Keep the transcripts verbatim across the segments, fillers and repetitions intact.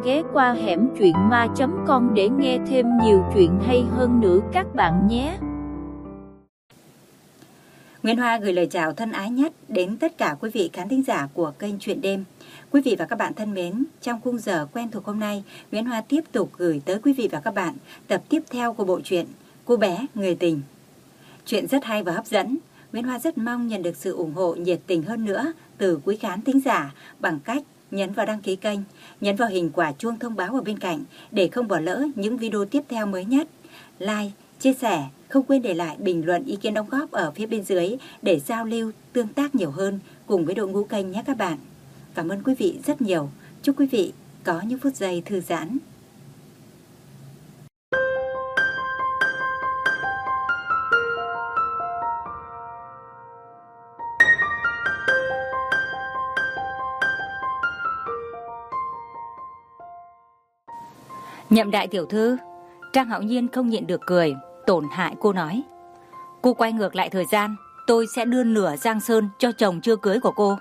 ghé qua hẻm truyện ma chấm com để nghe thêm nhiều chuyện hay hơn nữa các bạn nhé. Nguyễn Hoa gửi lời chào thân ái nhất đến tất cả quý vị khán thính giả của kênh Chuyện Đêm. Quý vị và các bạn thân mến, trong khung giờ quen thuộc hôm nay, Nguyễn Hoa tiếp tục gửi tới quý vị và các bạn tập tiếp theo của bộ truyện Cô bé người tình. Chuyện rất hay và hấp dẫn. Nguyễn Hoa rất mong nhận được sự ủng hộ nhiệt tình hơn nữa từ quý khán thính giả bằng cách nhấn vào đăng ký kênh, nhấn vào hình quả chuông thông báo ở bên cạnh để không bỏ lỡ những video tiếp theo mới nhất. Like, chia sẻ, không quên để lại bình luận ý kiến đóng góp ở phía bên dưới để giao lưu, tương tác nhiều hơn cùng với đội ngũ kênh nhé các bạn. Cảm ơn quý vị rất nhiều. Chúc quý vị có những phút giây thư giãn. Nhậm đại tiểu thư. Trang Hạo Nhiên không nhịn được cười, tổn hại cô nói: Cô quay ngược lại thời gian, tôi sẽ đưa nửa Giang Sơn cho chồng chưa cưới của cô.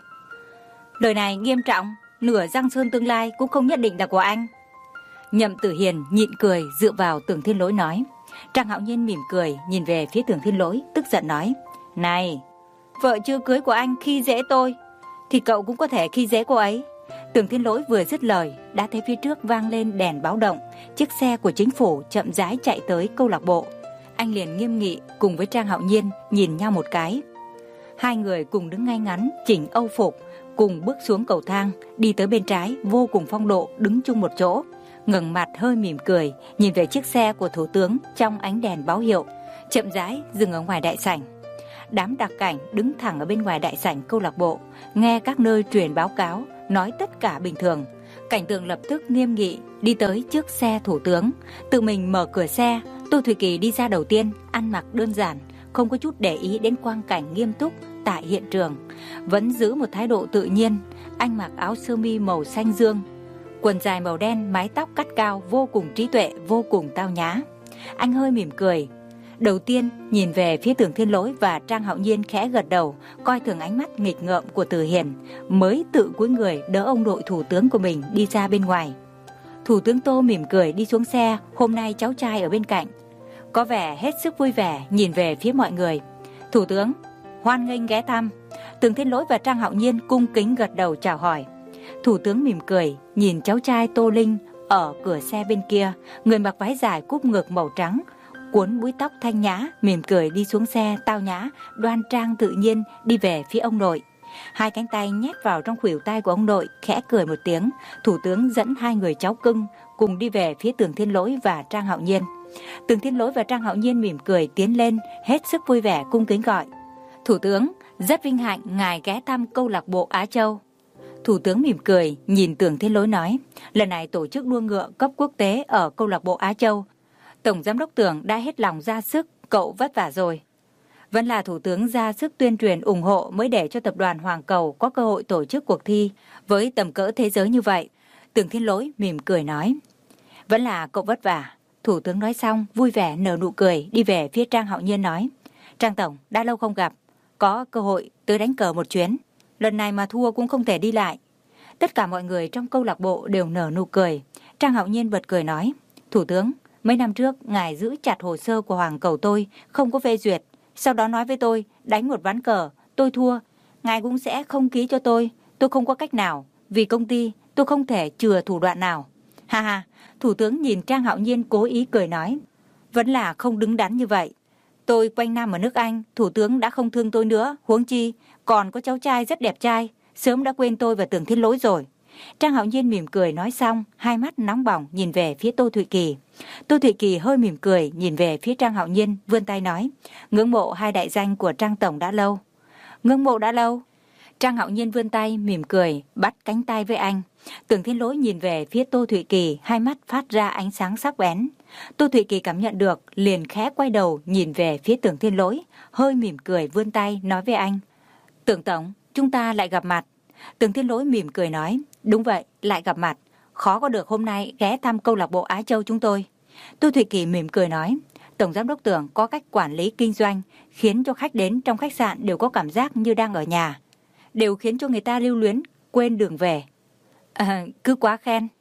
Lời này nghiêm trọng, nửa Giang Sơn tương lai cũng không nhất định là của anh. Nhậm Tử Hiền nhịn cười dựa vào Tưởng Thiên Lỗi nói. Trang Hạo Nhiên mỉm cười nhìn về phía Tưởng Thiên Lỗi, tức giận nói: Này, vợ chưa cưới của anh khi dễ tôi thì cậu cũng có thể khi dễ cô ấy. Tưởng Thiên Lỗi vừa dứt lời, đã thấy phía trước vang lên đèn báo động, chiếc xe của chính phủ chậm rãi chạy tới câu lạc bộ. Anh liền nghiêm nghị cùng với Trang Hạo Nhiên nhìn nhau một cái. Hai người cùng đứng ngay ngắn, chỉnh âu phục, cùng bước xuống cầu thang, đi tới bên trái, vô cùng phong độ đứng chung một chỗ, ngẩng mặt hơi mỉm cười, nhìn về chiếc xe của thủ tướng trong ánh đèn báo hiệu, chậm rãi dừng ở ngoài đại sảnh. Đám đặc cảnh đứng thẳng ở bên ngoài đại sảnh câu lạc bộ, nghe các nơi truyền báo cáo, nói tất cả bình thường. Cảnh tượng lập tức nghiêm nghị, đi tới trước xe thủ tướng, tự mình mở cửa xe. Tô Thủy Kỳ đi ra đầu tiên, ăn mặc đơn giản, không có chút để ý đến quang cảnh nghiêm túc tại hiện trường, vẫn giữ một thái độ tự nhiên. Anh mặc áo sơ mi màu xanh dương, quần dài màu đen, mái tóc cắt cao, vô cùng trí tuệ, vô cùng tao nhã. Anh hơi mỉm cười, đầu tiên nhìn về phía Tưởng Thiên Lỗi và Trang Hạo Nhiên, khẽ gật đầu, coi thường ánh mắt nghịch ngợm của Từ Hiền, mới tự cúi người đỡ ông đội thủ tướng của mình đi ra bên ngoài. Thủ tướng Tô mỉm cười đi xuống xe, hôm nay cháu trai ở bên cạnh, có vẻ hết sức vui vẻ, nhìn về phía mọi người. Thủ tướng, hoan nghênh ghé thăm. Tưởng Thiên Lỗi và Trang Hạo Nhiên cung kính gật đầu chào hỏi. Thủ tướng mỉm cười nhìn cháu trai Tô Linh ở cửa xe bên kia, người mặc váy dài cúp ngực màu trắng, cuốn búi tóc thanh nhã, mỉm cười đi xuống xe, tao nhã, đoan trang tự nhiên đi về phía ông nội. Hai cánh tay nhét vào trong khuỷu tay của ông nội, khẽ cười một tiếng. Thủ tướng dẫn hai người cháu cưng cùng đi về phía Tưởng Thiên Lỗi và Trang Hạo Nhiên. Tưởng Thiên Lỗi và Trang Hạo Nhiên mỉm cười tiến lên, hết sức vui vẻ cung kính gọi: Thủ tướng, rất vinh hạnh ngài ghé thăm câu lạc bộ Á Châu. Thủ tướng mỉm cười nhìn Tưởng Thiên Lỗi nói: Lần này tổ chức đua ngựa cấp quốc tế ở câu lạc bộ Á Châu, Tổng giám đốc Tưởng đã hết lòng ra sức, cậu vất vả rồi. Vẫn là thủ tướng ra sức tuyên truyền ủng hộ mới để cho tập đoàn Hoàng Cầu có cơ hội tổ chức cuộc thi với tầm cỡ thế giới như vậy. Tưởng Thiên Lỗi mỉm cười nói: Vẫn là cậu vất vả. Thủ tướng nói xong vui vẻ nở nụ cười, đi về phía Trang Hạo Nhiên nói: Trang Tổng, đã lâu không gặp, có cơ hội tới đánh cờ một chuyến, lần này mà thua cũng không thể đi lại. Tất cả mọi người trong câu lạc bộ đều nở nụ cười. Trang Hạo Nhiên bật cười nói: Thủ tướng, mấy năm trước ngài giữ chặt hồ sơ của Hoàng Cầu tôi, không có phê duyệt, sau đó nói với tôi đánh một ván cờ, tôi thua, ngài cũng sẽ không ký cho tôi. Tôi không có cách nào, vì công ty tôi không thể chừa thủ đoạn nào. Ha ha. Thủ tướng nhìn Trang Hạo Nhiên cố ý cười nói: Vẫn là không đứng đắn như vậy. Tôi quanh năm ở nước Anh, thủ tướng đã không thương tôi nữa, huống chi còn có cháu trai rất đẹp trai, sớm đã quên tôi và Tưởng Thiên Lỗi rồi. Trang Hạo Nhiên mỉm cười nói xong, hai mắt nóng bỏng nhìn về phía Tô Thụy Kỳ. Tô Thụy Kỳ hơi mỉm cười nhìn về phía Trang Hạo Nhiên, vươn tay nói: Ngưỡng mộ hai đại danh của Trang Tổng đã lâu. Ngưỡng mộ đã lâu. Trang Hạo Nhiên vươn tay mỉm cười bắt cánh tay với anh. Tưởng Thiên Lỗi nhìn về phía Tô Thụy Kỳ, hai mắt phát ra ánh sáng sắc bén. Tô Thụy Kỳ cảm nhận được, liền khẽ quay đầu nhìn về phía Tưởng Thiên Lỗi, hơi mỉm cười vươn tay nói với anh: Tưởng Tổng, chúng ta lại gặp mặt. Tưởng Thiên Lỗi mỉm cười nói: Đúng vậy, lại gặp mặt. Khó có được hôm nay ghé thăm câu lạc bộ Á Châu chúng tôi. Tô Thụy Kỳ mỉm cười nói: Tổng giám đốc Tưởng có cách quản lý kinh doanh, khiến cho khách đến trong khách sạn đều có cảm giác như đang ở nhà, đều khiến cho người ta lưu luyến, quên đường về. À, cứ quá khen.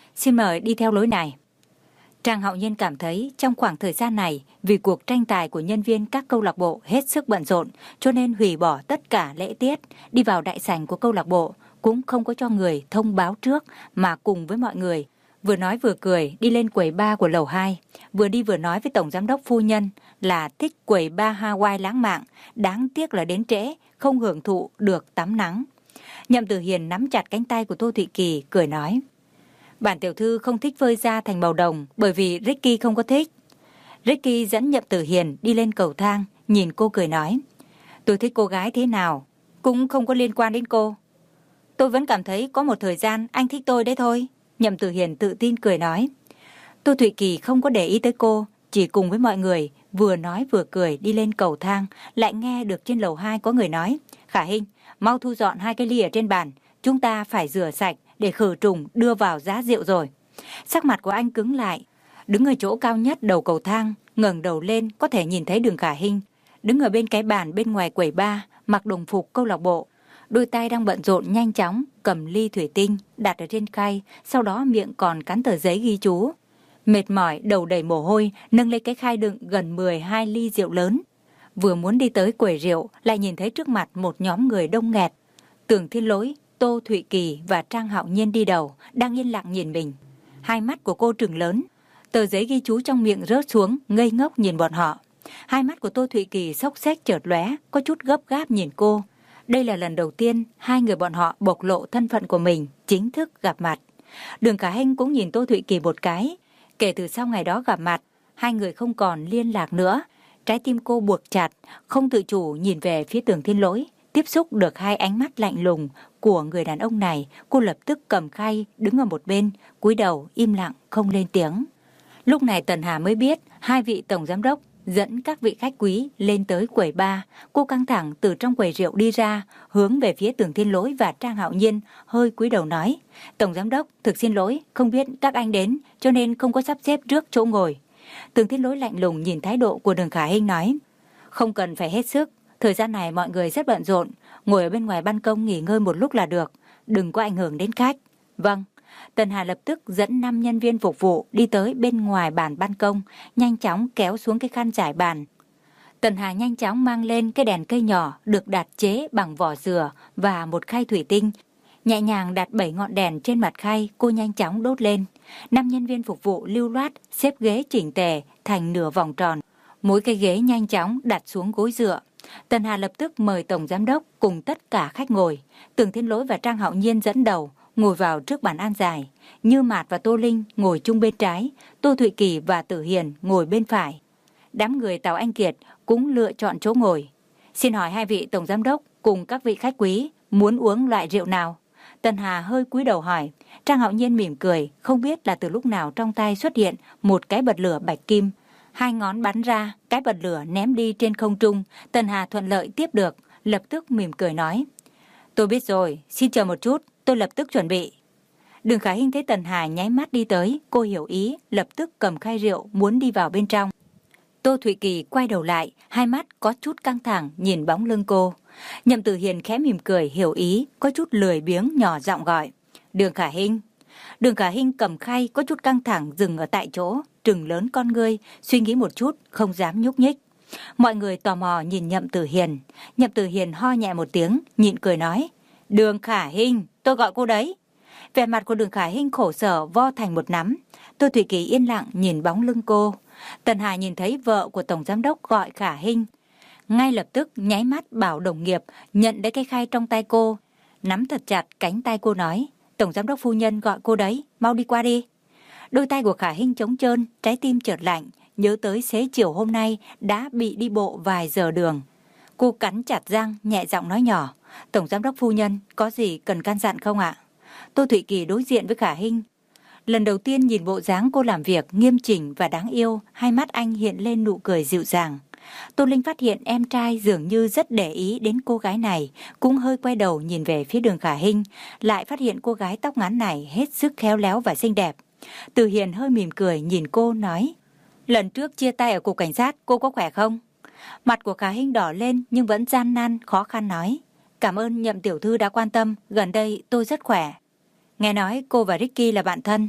xin mời đi theo lối này. Trang Hạo Nhiên cảm thấy trong khoảng thời gian này, vì cuộc tranh tài của nhân viên các câu lạc bộ hết sức bận rộn, cho nên hủy bỏ tất cả lễ tiết, đi vào đại sảnh của câu lạc bộ, cũng không có cho người thông báo trước, mà cùng với mọi người vừa nói vừa cười đi lên quầy bar của lầu hai, vừa đi vừa nói với tổng giám đốc phu nhân là thích quầy bar Hawaii lãng mạn, đáng tiếc là đến trễ, không hưởng thụ được tắm nắng. Nhậm Tử Hiền nắm chặt cánh tay của Tô Thụy Kỳ, cười nói: Bản tiểu thư không thích phơi da thành màu đồng, bởi vì Ricky không có thích. Ricky dẫn Nhậm Tử Hiền đi lên cầu thang, nhìn cô cười nói: Tôi thích cô gái thế nào cũng không có liên quan đến cô. Tôi vẫn cảm thấy có một thời gian anh thích tôi đấy thôi. Nhậm Tử Hiền tự tin cười nói. Tô Thụy Kỳ không có để ý tới cô, chỉ cùng với mọi người vừa nói vừa cười đi lên cầu thang, lại nghe được trên lầu hai có người nói: Khả Hinh, mau thu dọn hai cái ly ở trên bàn, chúng ta phải rửa sạch để khử trùng đưa vào giá rượu rồi. Sắc mặt của anh cứng lại, đứng ở chỗ cao nhất đầu cầu thang, ngẩng đầu lên có thể nhìn thấy Đường Khả Hinh đứng ở bên cái bàn bên ngoài quầy bar, mặc đồng phục câu lạc bộ, đôi tay đang bận rộn nhanh chóng cầm ly thủy tinh đặt ở trên khay, sau đó miệng còn cắn tờ giấy ghi chú. Mệt mỏi, đầu đầy mồ hôi, nâng lấy cái khay đựng gần mười hai ly rượu lớn. Vừa muốn đi tới quầy rượu, lại nhìn thấy trước mặt một nhóm người đông nghẹt. Tưởng Thiên Lỗi, Tô Thụy Kỳ và Trang Hạo Nhiên đi đầu, đang yên lặng nhìn mình. Hai mắt của cô trừng lớn, tờ giấy ghi chú trong miệng rớt xuống, ngây ngốc nhìn bọn họ. Hai mắt của Tô Thụy Kỳ xốc xếch chợt lóe, có chút gấp gáp nhìn cô. Đây là lần đầu tiên hai người bọn họ bộc lộ thân phận của mình, chính thức gặp mặt. Đường Khả Hinh cũng nhìn Tô Thụy Kỳ một cái. Kể từ sau ngày đó gặp mặt, hai người không còn liên lạc nữa. Trái tim cô buộc chặt, không tự chủ nhìn về phía Tưởng Thiên Lỗi. Tiếp xúc được hai ánh mắt lạnh lùng của người đàn ông này, cô lập tức cầm khay đứng ở một bên, cúi đầu im lặng không lên tiếng. Lúc này Tần Hà mới biết hai vị tổng giám đốc dẫn các vị khách quý lên tới quầy bar. Cô căng thẳng từ trong quầy rượu đi ra, hướng về phía Tưởng Thiên Lỗi và Trang Hạo Nhiên, hơi cúi đầu nói: Tổng giám đốc, thực xin lỗi, không biết các anh đến cho nên không có sắp xếp trước chỗ ngồi. Tưởng Thiên Lỗi lạnh lùng nhìn thái độ của Đường Khả Hinh nói: Không cần phải hết sức, thời gian này mọi người rất bận rộn, ngồi ở bên ngoài ban công nghỉ ngơi một lúc là được, đừng có ảnh hưởng đến khách. Vâng. Tần Hà lập tức dẫn năm nhân viên phục vụ đi tới bên ngoài bàn ban công, nhanh chóng kéo xuống cái khăn trải bàn. Tần Hà nhanh chóng mang lên cái đèn cây nhỏ được đặt chế bằng vỏ dừa và một khay thủy tinh. Nhẹ nhàng đặt bảy ngọn đèn trên mặt khay, cô nhanh chóng đốt lên. Năm nhân viên phục vụ lưu loát xếp ghế chỉnh tề thành nửa vòng tròn. Mỗi cái ghế nhanh chóng đặt xuống gối dựa. Tần Hà lập tức mời tổng giám đốc cùng tất cả khách ngồi. Tưởng Thiên Lỗi và Trang Hạo Nhiên dẫn đầu ngồi vào trước bàn ăn dài. Như Mạt và Tô Linh ngồi chung bên trái, Tô Thụy Kỳ và Tử Hiền ngồi bên phải. Đám người Tào Anh Kiệt cũng lựa chọn chỗ ngồi. Xin hỏi hai vị tổng giám đốc cùng các vị khách quý muốn uống loại rượu nào? Tần Hà hơi cúi đầu hỏi. Trang Hạo Nhiên mỉm cười, không biết là từ lúc nào trong tay xuất hiện một cái bật lửa bạch kim. Hai ngón bắn ra, cái bật lửa ném đi trên không trung. Tần Hà thuận lợi tiếp được, lập tức mỉm cười nói: Tôi biết rồi, xin chờ một chút, tôi lập tức chuẩn bị. Đường Khả Hinh thấy Tần Hà nháy mắt đi tới, cô hiểu ý, lập tức cầm khay rượu muốn đi vào bên trong. Tô Thụy Kỳ quay đầu lại, hai mắt có chút căng thẳng nhìn bóng lưng cô. Nhậm Tử Hiền khẽ mỉm cười hiểu ý, có chút lười biếng nhỏ giọng gọi: Đường Khả Hinh. Đường Khả Hinh cầm khay có chút căng thẳng dừng ở tại chỗ, trừng lớn con ngươi, suy nghĩ một chút, không dám nhúc nhích. Mọi người tò mò nhìn Nhậm Tử Hiền. Nhậm Tử Hiền ho nhẹ một tiếng, nhịn cười nói: Đường Khả Hinh, tôi gọi cô đấy. Vẻ mặt của Đường Khả Hinh khổ sở vo thành một nắm. Tô Thụy Kỳ yên lặng nhìn bóng lưng cô. Tần Hà nhìn thấy vợ của tổng giám đốc gọi Khả Hinh, ngay lập tức nháy mắt bảo đồng nghiệp nhận lấy cái khay trong tay cô, nắm thật chặt cánh tay cô nói: Tổng giám đốc phu nhân gọi cô đấy, mau đi qua đi. Đôi tay của Khả Hinh trống trơn, trái tim chợt lạnh, nhớ tới xế chiều hôm nay đã bị đi bộ vài giờ đường. Cô cắn chặt răng, nhẹ giọng nói nhỏ: Tổng giám đốc phu nhân, có gì cần căn dặn không ạ? Tô Thụy Kỳ đối diện với Khả Hinh. Lần đầu tiên nhìn bộ dáng cô làm việc nghiêm chỉnh và đáng yêu, hai mắt anh hiện lên nụ cười dịu dàng. Tô Linh phát hiện em trai dường như rất để ý đến cô gái này, cũng hơi quay đầu nhìn về phía Đường Khả Hinh, lại phát hiện cô gái tóc ngắn này hết sức khéo léo và xinh đẹp. Từ Hiền hơi mỉm cười nhìn cô nói: Lần trước chia tay ở cục cảnh sát, cô có khỏe không? Mặt của Khả Hinh đỏ lên nhưng vẫn gian nan khó khăn nói: Cảm ơn Nhậm tiểu thư đã quan tâm, gần đây tôi rất khỏe. Nghe nói cô và Ricky là bạn thân.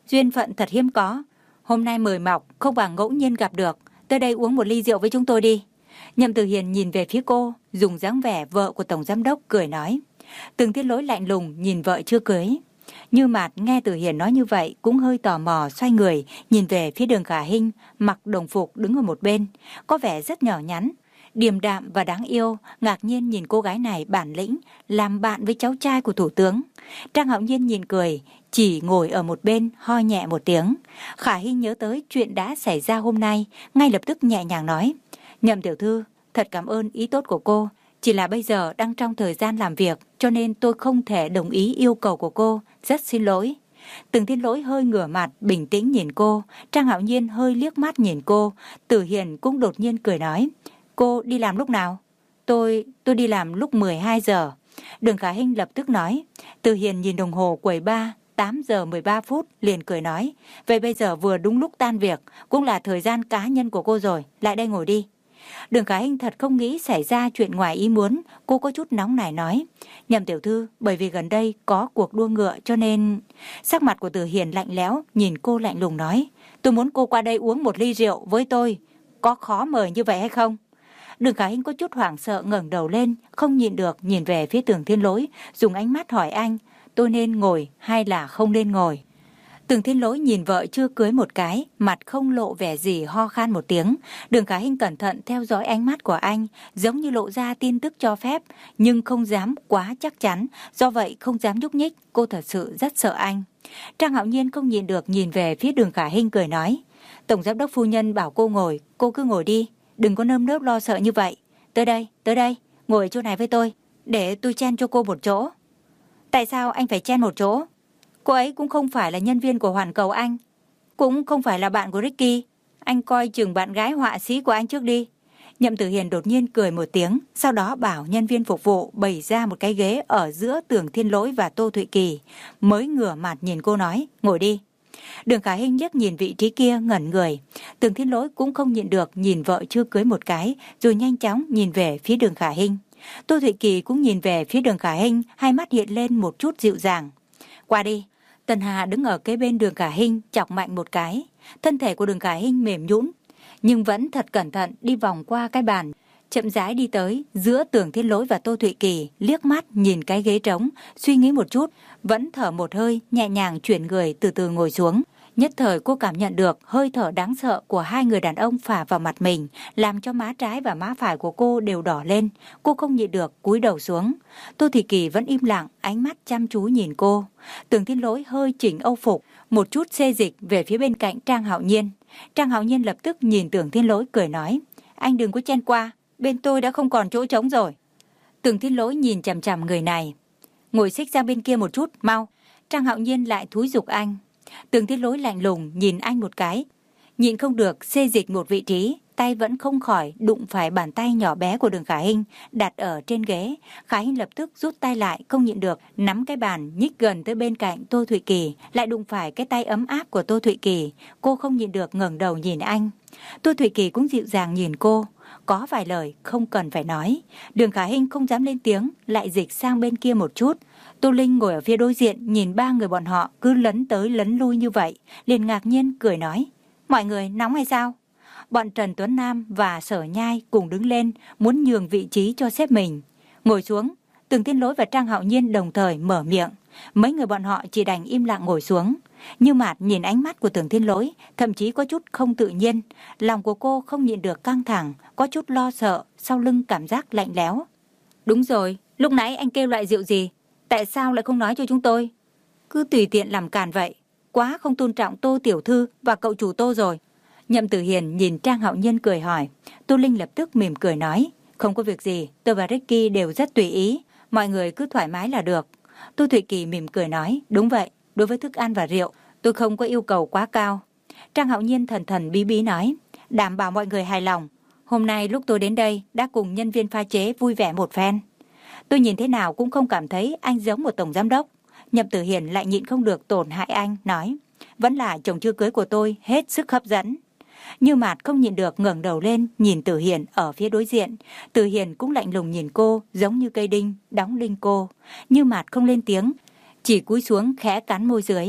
duyên phận thật hiếm có. Hôm nay mời mọc, không bằng ngẫu nhiên gặp được. Tới đây uống một ly rượu với chúng tôi đi. Nhậm Tử Hiền nhìn về phía cô, dùng dáng vẻ vợ của tổng giám đốc cười nói. Từng Thiên Lỗi lạnh lùng nhìn vợ chưa cưới. Như Mạt nghe Tử Hiền nói như vậy cũng hơi tò mò xoay người nhìn về phía Đường Khả Hinh mặc đồng phục đứng ở một bên, có vẻ rất nhỏ nhắn, điềm đạm và đáng yêu, ngạc nhiên nhìn cô gái này bản lĩnh làm bạn với cháu trai của thủ tướng. Trang Hạo Nhiên nhìn cười, chỉ ngồi ở một bên ho nhẹ một tiếng. Khả Hinh nhớ tới chuyện đã xảy ra hôm nay, ngay lập tức nhẹ nhàng nói. Nhậm tiểu thư, thật cảm ơn ý tốt của cô. Chỉ là bây giờ đang trong thời gian làm việc, cho nên tôi không thể đồng ý yêu cầu của cô. Rất xin lỗi. Từng Thiên Lỗi hơi ngửa mặt, bình tĩnh nhìn cô. Trang Hạo Nhiên hơi liếc mắt nhìn cô. Tử Hiền cũng đột nhiên cười nói. Cô đi làm lúc nào? Tôi, tôi đi làm lúc mười hai giờ. Đường Khả Hinh lập tức nói. Tử Hiền nhìn đồng hồ quầy ba, tám giờ mười ba phút, liền cười nói. Vậy bây giờ vừa đúng lúc tan việc, cũng là thời gian cá nhân của cô rồi. Lại đây ngồi đi. Đường Khả Hinh thật không nghĩ xảy ra chuyện ngoài ý muốn, cô có chút nóng nảy nói. Nhậm tiểu thư, bởi vì gần đây có cuộc đua ngựa cho nên... Sắc mặt của Tử Hiền lạnh lẽo, nhìn cô lạnh lùng nói. Tôi muốn cô qua đây uống một ly rượu với tôi. Có khó mời như vậy hay không? Đường Khả Hinh có chút hoảng sợ ngẩng đầu lên, không nhịn được nhìn về phía Từng Thiên Lỗi, dùng ánh mắt hỏi anh. Tôi nên ngồi hay là không nên ngồi? Từng Thiên Lỗi nhìn vợ chưa cưới một cái, mặt không lộ vẻ gì, ho khan một tiếng. Đường Khả Hinh cẩn thận theo dõi ánh mắt của anh, giống như lộ ra tin tức cho phép, nhưng không dám quá chắc chắn, do vậy không dám nhúc nhích, cô thật sự rất sợ anh. Trang Hạo Nhiên không nhìn được nhìn về phía Đường Khả Hinh cười nói. Tổng giám đốc phu nhân bảo cô ngồi, cô cứ ngồi đi, đừng có nơm nớp lo sợ như vậy. Tới đây, tới đây, ngồi chỗ này với tôi, để tôi chen cho cô một chỗ. Tại sao anh phải chen một chỗ? Cô ấy cũng không phải là nhân viên của Hoàn Cầu anh, cũng không phải là bạn của Ricky. Anh coi chừng bạn gái họa sĩ của anh trước đi. Nhậm Tử Hiền đột nhiên cười một tiếng, sau đó bảo nhân viên phục vụ bày ra một cái ghế ở giữa Tưởng Thiên Lỗi và Tô Thụy Kỳ, mới ngửa mặt nhìn cô nói, ngồi đi. Đường Khả Hinh liếc nhìn vị trí kia ngẩn người. Tưởng Thiên Lỗi cũng không nhịn được nhìn vợ chưa cưới một cái, rồi nhanh chóng nhìn về phía Đường Khả Hinh. Tô Thụy Kỳ cũng nhìn về phía Đường Khả Hinh, hai mắt hiện lên một chút dịu dàng. Qua đi. Tần Hà đứng ở kế bên Đường Khả Hinh chọc mạnh một cái. Thân thể của Đường Khả Hinh mềm nhũn, nhưng vẫn thật cẩn thận đi vòng qua cái bàn, chậm rãi đi tới giữa Tưởng Thiên Lỗi và Tô Thụy Kỳ, liếc mắt nhìn cái ghế trống, suy nghĩ một chút, vẫn thở một hơi, nhẹ nhàng chuyển người từ từ ngồi xuống. Nhất thời cô cảm nhận được hơi thở đáng sợ của hai người đàn ông phả vào mặt mình, làm cho má trái và má phải của cô đều đỏ lên. Cô không nhịn được cúi đầu xuống. Tô Thị Kỳ vẫn im lặng, ánh mắt chăm chú nhìn cô. Tưởng Thiên Lỗi hơi chỉnh âu phục, một chút xê dịch về phía bên cạnh Trang Hạo Nhiên. Trang Hạo Nhiên lập tức nhìn Tưởng Thiên Lỗi cười nói, anh đừng có chen qua, bên tôi đã không còn chỗ trống rồi. Tưởng Thiên Lỗi nhìn chằm chằm người này, ngồi xích ra bên kia một chút, mau. Trang Hạo Nhiên lại thúi giục anh. Tưởng Thiên Lỗi lạnh lùng nhìn anh một cái, nhịn không được xê dịch một vị trí, tay vẫn không khỏi đụng phải bàn tay nhỏ bé của Đường Khả Hinh đặt ở trên ghế. Khả Hinh lập tức rút tay lại, không nhịn được nắm cái bàn nhích gần tới bên cạnh Tô Thụy Kỳ, lại đụng phải cái tay ấm áp của Tô Thụy Kỳ. Cô không nhịn được ngẩng đầu nhìn anh. Tô Thụy Kỳ cũng dịu dàng nhìn cô, có vài lời không cần phải nói. Đường Khả Hinh không dám lên tiếng, lại dịch sang bên kia một chút. Tô Linh ngồi ở phía đối diện nhìn ba người bọn họ cứ lấn tới lấn lui như vậy, liền ngạc nhiên cười nói, mọi người nóng hay sao? Bọn Trần Tuấn Nam và Sở Nhai cùng đứng lên, muốn nhường vị trí cho sếp mình. Ngồi xuống. Tưởng Thiên Lỗi và Trang Hạo Nhiên đồng thời mở miệng. Mấy người bọn họ chỉ đành im lặng ngồi xuống. Như Mạt nhìn ánh mắt của Tưởng Thiên Lỗi, thậm chí có chút không tự nhiên. Lòng của cô không nhịn được căng thẳng, có chút lo sợ, sau lưng cảm giác lạnh lẽo. Đúng rồi, lúc nãy anh kêu loại rượu gì? Tại sao lại không nói cho chúng tôi? Cứ tùy tiện làm càn vậy, quá không tôn trọng Tô tiểu thư và cậu chủ Tô rồi. Nhậm Tử Hiền nhìn Trang Hạo Nhiên cười hỏi. Tô Linh lập tức mỉm cười nói, không có việc gì, tôi và Ricky đều rất tùy ý, mọi người cứ thoải mái là được. Tô Thụy Kỳ mỉm cười nói, đúng vậy, đối với thức ăn và rượu, tôi không có yêu cầu quá cao. Trang Hạo Nhiên thần thần bí bí nói, đảm bảo mọi người hài lòng. Hôm nay lúc tôi đến đây đã cùng nhân viên pha chế vui vẻ một phen. Tôi nhìn thế nào cũng không cảm thấy anh giống một tổng giám đốc. Nhậm Tử Hiền lại nhịn không được tổn hại anh, nói, vẫn là chồng chưa cưới của tôi hết sức hấp dẫn. Như Mạt không nhịn được ngẩng đầu lên nhìn Tử Hiền ở phía đối diện. Tử Hiền cũng lạnh lùng nhìn cô, giống như cây đinh đóng đinh cô. Như Mạt không lên tiếng, chỉ cúi xuống khẽ cắn môi dưới.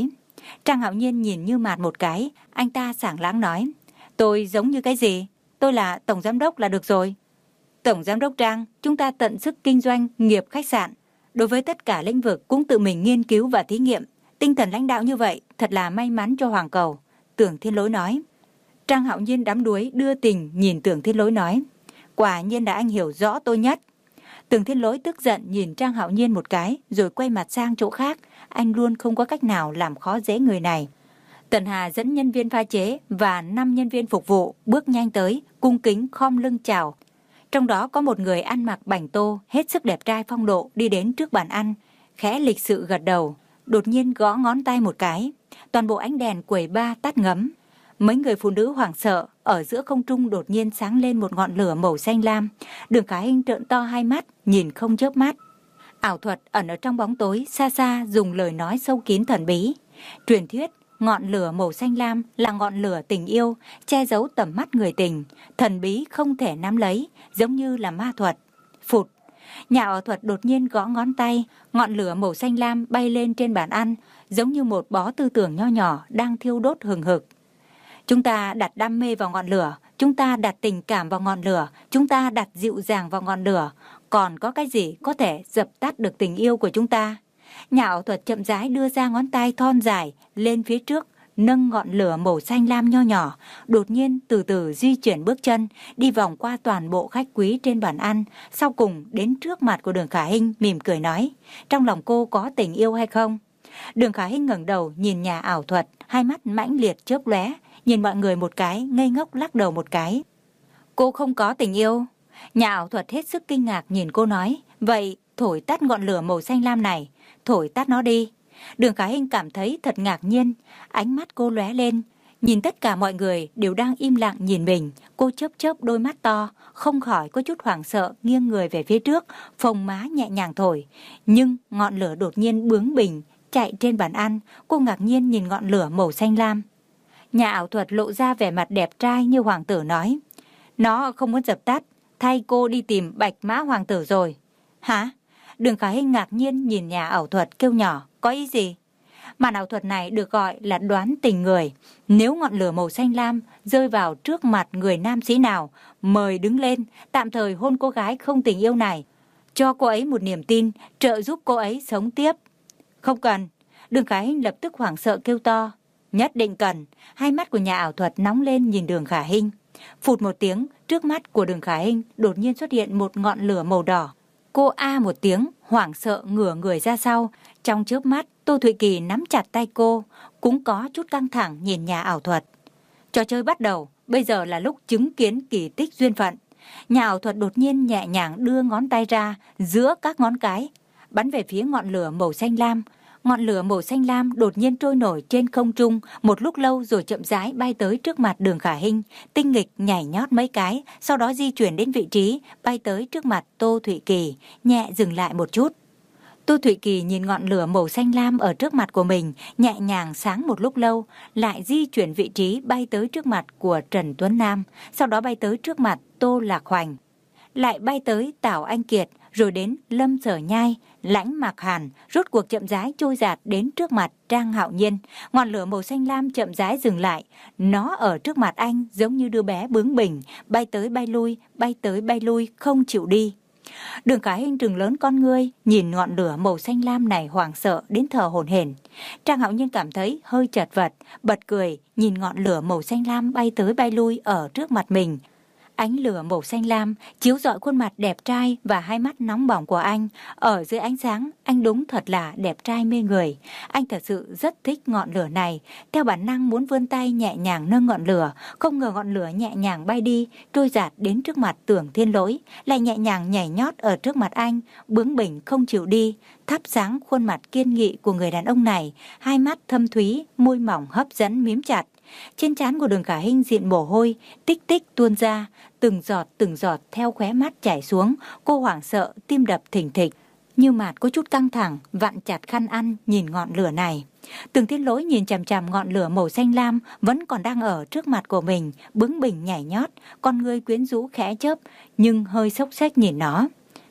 Trang Hạo Nhiên nhìn Như Mạt một cái, anh ta sảng láng nói, tôi giống như cái gì? Tôi là tổng giám đốc là được rồi. Tổng giám đốc Trang, chúng ta tận sức kinh doanh nghiệp khách sạn. Đối với tất cả lĩnh vực cũng tự mình nghiên cứu và thí nghiệm. Tinh thần lãnh đạo như vậy thật là may mắn cho Hoàng Cầu. Tưởng Thiên Lỗi nói. Trang Hạo Nhiên đắm đuối đưa tình nhìn Tưởng Thiên Lỗi nói, quả nhiên là anh hiểu rõ tôi nhất. Tưởng Thiên Lỗi tức giận nhìn Trang Hạo Nhiên một cái rồi quay mặt sang chỗ khác. Anh luôn không có cách nào làm khó dễ người này. Tần Hà dẫn nhân viên pha chế và năm nhân viên phục vụ bước nhanh tới, cung kính khom lưng chào. Trong đó có một người ăn mặc bảnh tô, hết sức đẹp trai phong độ đi đến trước bàn ăn, khẽ lịch sự gật đầu, đột nhiên gõ ngón tay một cái. Toàn bộ ánh đèn quầy bar tắt ngấm. Mấy người phụ nữ hoảng sợ, ở giữa không trung đột nhiên sáng lên một ngọn lửa màu xanh lam. Đường Khả Hinh trợn to hai mắt, nhìn không chớp mắt. Ảo thuật ẩn ở trong bóng tối, xa xa dùng lời nói sâu kín thần bí. Truyền thuyết, ngọn lửa màu xanh lam là ngọn lửa tình yêu, che giấu tầm mắt người tình, thần bí không thể nắm lấy, giống như là ma thuật. Phụt, nhà ảo thuật đột nhiên gõ ngón tay, ngọn lửa màu xanh lam bay lên trên bàn ăn, giống như một bó tư tưởng nho nhỏ đang thiêu đốt hừng hực. Chúng ta đặt đam mê vào ngọn lửa, chúng ta đặt tình cảm vào ngọn lửa, chúng ta đặt dịu dàng vào ngọn lửa. Còn có cái gì có thể dập tắt được tình yêu của chúng ta? Nhà ảo thuật chậm rãi đưa ra ngón tay thon dài lên phía trước, nâng ngọn lửa màu xanh lam nho nhỏ, đột nhiên từ từ di chuyển bước chân, đi vòng qua toàn bộ khách quý trên bàn ăn, sau cùng đến trước mặt của Đường Khả Hinh mỉm cười nói, trong lòng cô có tình yêu hay không? Đường Khả Hinh ngẩng đầu nhìn nhà ảo thuật, hai mắt mãnh liệt chớp lóe, nhìn mọi người một cái, ngây ngốc lắc đầu một cái. Cô không có tình yêu? Nhà ảo thuật hết sức kinh ngạc nhìn cô nói, vậy thổi tắt ngọn lửa màu xanh lam này, thổi tắt nó đi. Đường Khả Hinh cảm thấy thật ngạc nhiên, ánh mắt cô lóe lên, nhìn tất cả mọi người đều đang im lặng nhìn mình, cô chớp chớp đôi mắt to, không khỏi có chút hoảng sợ, nghiêng người về phía trước, phồng má nhẹ nhàng thổi, nhưng ngọn lửa đột nhiên bướng bỉnh chạy trên bàn ăn, cô ngạc nhiên nhìn ngọn lửa màu xanh lam. Nhà ảo thuật lộ ra vẻ mặt đẹp trai như hoàng tử nói, nó không muốn dập tắt, thay cô đi tìm Bạch Mã hoàng tử rồi. Hả? Đường Khả Hinh ngạc nhiên nhìn nhà ảo thuật kêu nhỏ, có ý gì? Màn ảo thuật này được gọi là đoán tình người. Nếu ngọn lửa màu xanh lam rơi vào trước mặt người nam sĩ nào, mời đứng lên, tạm thời hôn cô gái không tình yêu này, cho cô ấy một niềm tin, trợ giúp cô ấy sống tiếp. Không cần. Đường Khả Hinh lập tức hoảng sợ kêu to, nhất định cần. Hai mắt của nhà ảo thuật nóng lên nhìn Đường Khả Hinh. Phụt một tiếng, trước mắt của Đường Khả Hinh đột nhiên xuất hiện một ngọn lửa màu đỏ. Cô a một tiếng, hoảng sợ ngửa người ra sau. Trong chớp mắt, Tô Thụy Kỳ nắm chặt tay cô, cũng có chút căng thẳng nhìn nhà ảo thuật. Trò chơi bắt đầu, bây giờ là lúc chứng kiến kỳ tích duyên phận. Nhà ảo thuật đột nhiên nhẹ nhàng đưa ngón tay ra giữa các ngón cái, bắn về phía ngọn lửa màu xanh lam. Ngọn lửa màu xanh lam đột nhiên trôi nổi trên không trung một lúc lâu rồi chậm rãi bay tới trước mặt Đường Khả Hinh, tinh nghịch nhảy nhót mấy cái, sau đó di chuyển đến vị trí, bay tới trước mặt Tô Thụy Kỳ, nhẹ dừng lại một chút. Tô Thụy Kỳ nhìn ngọn lửa màu xanh lam ở trước mặt của mình, nhẹ nhàng sáng một lúc lâu, lại di chuyển vị trí bay tới trước mặt của Trần Tuấn Nam, sau đó bay tới trước mặt Tô Lạc Hoành, lại bay tới Tào Anh Kiệt, rồi đến Lâm Sở Nhai, Lãnh Mạc Hàn, rốt cuộc chậm rãi trôi dạt đến trước mặt Trang Hạo Nhiên. Ngọn lửa màu xanh lam chậm rãi dừng lại, nó ở trước mặt anh giống như đứa bé bướng bỉnh, bay tới bay lui, bay tới bay lui, không chịu đi. Đường Khả Hinh trừng lớn con ngươi, nhìn ngọn lửa màu xanh lam này hoảng sợ đến thở hổn hển. Trang Hạo Nhiên cảm thấy hơi chật vật, bật cười, nhìn ngọn lửa màu xanh lam bay tới bay lui ở trước mặt mình. Ánh lửa màu xanh lam chiếu rọi khuôn mặt đẹp trai và hai mắt nóng bỏng của anh. Ở dưới ánh sáng, anh đúng thật là đẹp trai mê người. Anh thật sự rất thích ngọn lửa này. Theo bản năng muốn vươn tay nhẹ nhàng nâng ngọn lửa, không ngờ ngọn lửa nhẹ nhàng bay đi, trôi dạt đến trước mặt Tưởng Thiên Lỗi, lại nhẹ nhàng nhảy nhót ở trước mặt anh, bướng bỉnh không chịu đi, thắp sáng khuôn mặt kiên nghị của người đàn ông này, hai mắt thâm thúy, môi mỏng hấp dẫn mím chặt. Trên trán của Đường Khả Hinh diện mồ hôi, tích tích tuôn ra, từng giọt từng giọt theo khóe mắt chảy xuống. Cô hoảng sợ, tim đập thình thịch. Như Mạt có chút căng thẳng, vặn chặt khăn ăn nhìn ngọn lửa này. Tưởng Thiên Lỗi nhìn chằm chằm ngọn lửa màu xanh lam vẫn còn đang ở trước mặt của mình, bướng bỉnh nhảy nhót, con ngươi quyến rũ khẽ chớp, nhưng hơi xốc xếch nhìn nó.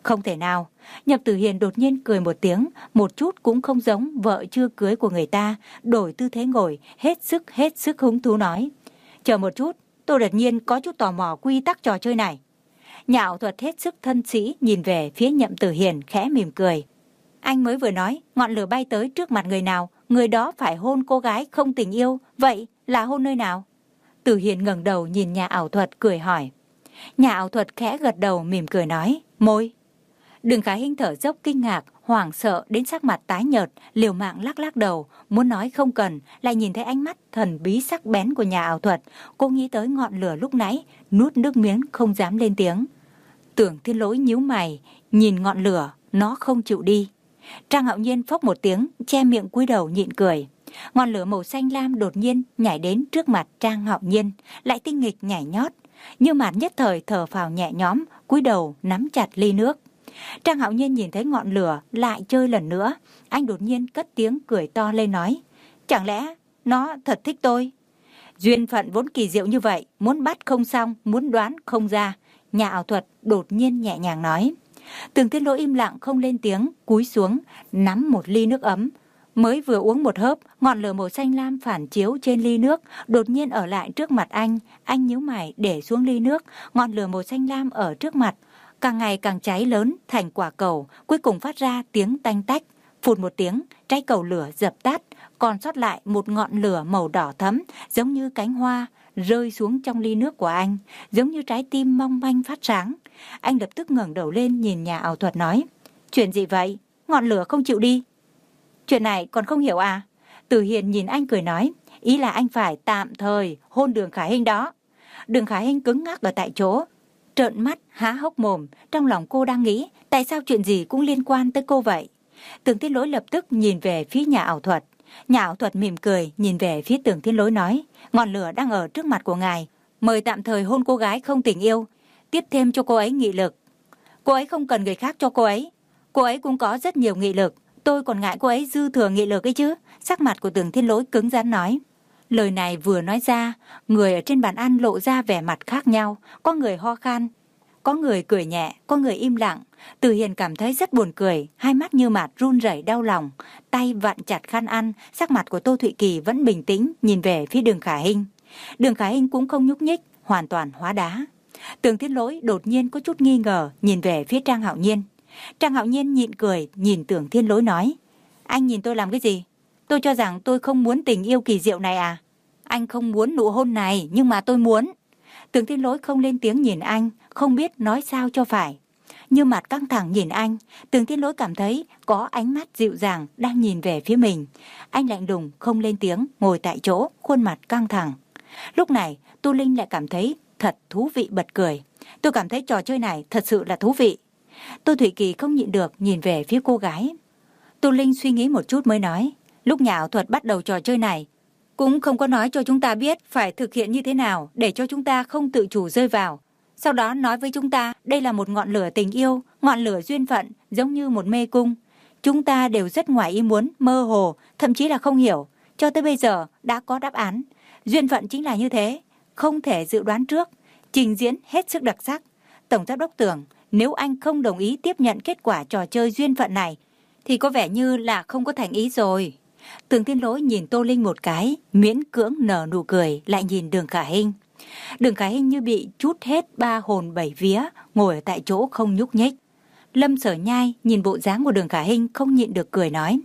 Không thể nào. Nhậm Tử Hiền đột nhiên cười một tiếng, một chút cũng không giống vợ chưa cưới của người ta, đổi tư thế ngồi, hết sức hết sức hứng thú nói. Chờ một chút, tôi đột nhiên có chút tò mò quy tắc trò chơi này. Nhà ảo thuật hết sức thân sĩ nhìn về phía Nhậm Tử Hiền khẽ mỉm cười. Anh mới vừa nói, ngọn lửa bay tới trước mặt người nào, người đó phải hôn cô gái không tình yêu, vậy là hôn nơi nào? Tử Hiền ngẩng đầu nhìn nhà ảo thuật cười hỏi. Nhà ảo thuật khẽ gật đầu mỉm cười nói, môi. Đường Khải Hinh thở dốc kinh ngạc, hoảng sợ đến sắc mặt tái nhợt, liều mạng lắc lắc đầu, muốn nói không cần, lại nhìn thấy ánh mắt thần bí sắc bén của nhà ảo thuật. Cô nghĩ tới ngọn lửa lúc nãy, nuốt nước miếng không dám lên tiếng. Tưởng Thiên Lỗi nhíu mày, nhìn ngọn lửa, nó không chịu đi. Trang Hạo Nhiên phốc một tiếng, che miệng cúi đầu nhịn cười. Ngọn lửa màu xanh lam đột nhiên nhảy đến trước mặt Trang Hạo Nhiên, lại tinh nghịch nhảy nhót. Như Mạt nhất thời thở phào nhẹ nhõm, cúi đầu nắm chặt ly nước. Trang Hạo Nhiên nhìn thấy ngọn lửa lại chơi lần nữa, anh đột nhiên cất tiếng cười to lên nói, chẳng lẽ nó thật thích tôi? Duyên phận vốn kỳ diệu như vậy, muốn bắt không xong, muốn đoán không ra. Nhà ảo thuật đột nhiên nhẹ nhàng nói. Tưởng Thiên Lỗi im lặng không lên tiếng, cúi xuống, nắm một ly nước ấm. Mới vừa uống một hớp, ngọn lửa màu xanh lam phản chiếu trên ly nước, đột nhiên ở lại trước mặt anh. Anh nhíu mày để xuống ly nước, ngọn lửa màu xanh lam ở trước mặt càng ngày càng cháy lớn thành quả cầu, cuối cùng phát ra tiếng tanh tách. Phụt một tiếng, trái cầu lửa dập tắt, còn sót lại một ngọn lửa màu đỏ thẫm, giống như cánh hoa, rơi xuống trong ly nước của anh, giống như trái tim mong manh phát sáng. Anh lập tức ngẩng đầu lên nhìn nhà ảo thuật nói, chuyện gì vậy? Ngọn lửa không chịu đi. Chuyện này còn không hiểu à? Tử Hiền nhìn anh cười nói, ý là anh phải tạm thời hôn Đường Khải Hinh đó. Đường Khải Hinh cứng ngắc ở tại chỗ, trợn mắt há hốc mồm, trong lòng cô đang nghĩ tại sao chuyện gì cũng liên quan tới cô vậy. Tưởng Thiên Lỗi lập tức nhìn về phía nhà ảo thuật. Nhà ảo thuật mỉm cười nhìn về phía Tưởng Thiên Lỗi nói, ngọn lửa đang ở trước mặt của ngài, mời tạm thời hôn cô gái không tình yêu, tiếp thêm cho cô ấy nghị lực. Cô ấy không cần người khác cho cô ấy, cô ấy cũng có rất nhiều nghị lực, tôi còn ngại cô ấy dư thừa nghị lực ấy chứ. Sắc mặt của Tưởng Thiên Lỗi cứng rắn nói. Lời này vừa nói ra, người ở trên bàn ăn lộ ra vẻ mặt khác nhau, có người ho khan, có người cười nhẹ, có người im lặng. Từ Hiền cảm thấy rất buồn cười, hai mắt như Mạt run rẩy đau lòng, tay vặn chặt khăn ăn. Sắc mặt của Tô Thụy Kỳ vẫn bình tĩnh, nhìn về phía Đường Khải Hinh. Đường Khải Hinh cũng không nhúc nhích, hoàn toàn hóa đá. Tưởng Thiên Lỗi đột nhiên có chút nghi ngờ, nhìn về phía Trang Hạo Nhiên. Trang Hạo Nhiên nhịn cười, nhìn Tưởng Thiên Lỗi nói, anh nhìn tôi làm cái gì? Tôi cho rằng tôi không muốn tình yêu kỳ diệu này à? Anh không muốn nụ hôn này, nhưng mà tôi muốn. Tưởng Thiên Lỗi không lên tiếng nhìn anh, không biết nói sao cho phải. Như Mạt căng thẳng nhìn anh, Tưởng Thiên Lỗi cảm thấy có ánh mắt dịu dàng đang nhìn về phía mình. Anh lạnh lùng không lên tiếng, ngồi tại chỗ, khuôn mặt căng thẳng. Lúc này, Tu Linh lại cảm thấy thật thú vị bật cười. Tôi cảm thấy trò chơi này thật sự là thú vị. Tô Thụy Kỳ không nhịn được nhìn về phía cô gái. Tu Linh suy nghĩ một chút mới nói, lúc nhà ảo thuật bắt đầu trò chơi này, cũng không có nói cho chúng ta biết phải thực hiện như thế nào để cho chúng ta không tự chủ rơi vào. Sau đó nói với chúng ta đây là một ngọn lửa tình yêu, ngọn lửa duyên phận, giống như một mê cung. Chúng ta đều rất ngoài ý muốn, mơ hồ, thậm chí là không hiểu. Cho tới bây giờ đã có đáp án. Duyên phận chính là như thế, không thể dự đoán trước, trình diễn hết sức đặc sắc. Tổng giám đốc Tưởng, nếu anh không đồng ý tiếp nhận kết quả trò chơi duyên phận này, thì có vẻ như là không có thành ý rồi. Tưởng Thiên Lỗi nhìn Tô Linh một cái, miễn cưỡng nở nụ cười, lại nhìn Đường Khải Hinh. Đường Khải Hinh như bị trút hết ba hồn bảy vía, ngồi ở tại chỗ không nhúc nhích. Lâm Sở Nhai nhìn bộ dáng của Đường Khải Hinh không nhịn được cười nói,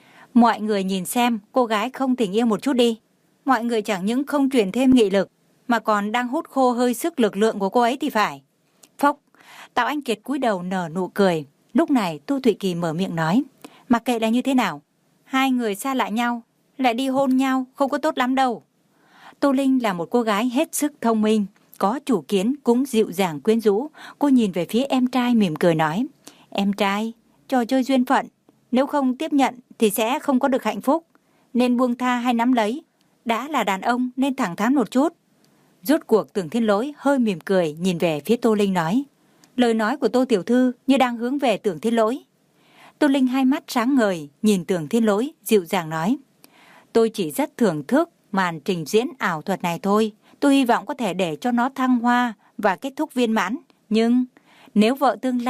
mọi người nhìn xem cô gái không tình yêu một chút đi. Mọi người chẳng những không truyền thêm nghị lực, mà còn đang hút khô hơi sức lực lượng của cô ấy thì phải. Phốc, Tạ Anh Kiệt cúi đầu nở nụ cười. Lúc này Tô Thụy Kỳ mở miệng nói, mặc kệ là như thế nào, hai người xa lạ nhau, lại đi hôn nhau không có tốt lắm đâu. Tô Linh là một cô gái hết sức thông minh, có chủ kiến cũng dịu dàng quyến rũ. Cô nhìn về phía em trai mỉm cười nói, em trai, trò chơi duyên phận, nếu không tiếp nhận thì sẽ không có được hạnh phúc, nên buông tha hay nắm lấy. Đã là đàn ông nên thẳng thắn một chút. Rốt cuộc Tưởng Thiên Lỗi hơi mỉm cười nhìn về phía Tô Linh nói, lời nói của Tô tiểu thư như đang hướng về Tưởng Thiên Lỗi. Tô Linh hai mắt sáng ngời nhìn Tưởng Thiên Lỗi, dịu dàng nói, tôi chỉ rất thưởng thức màn trình diễn ảo thuật này thôi. Tôi hy vọng có thể để cho nó thăng hoa và kết thúc viên mãn. Nhưng nếu vợ tương lai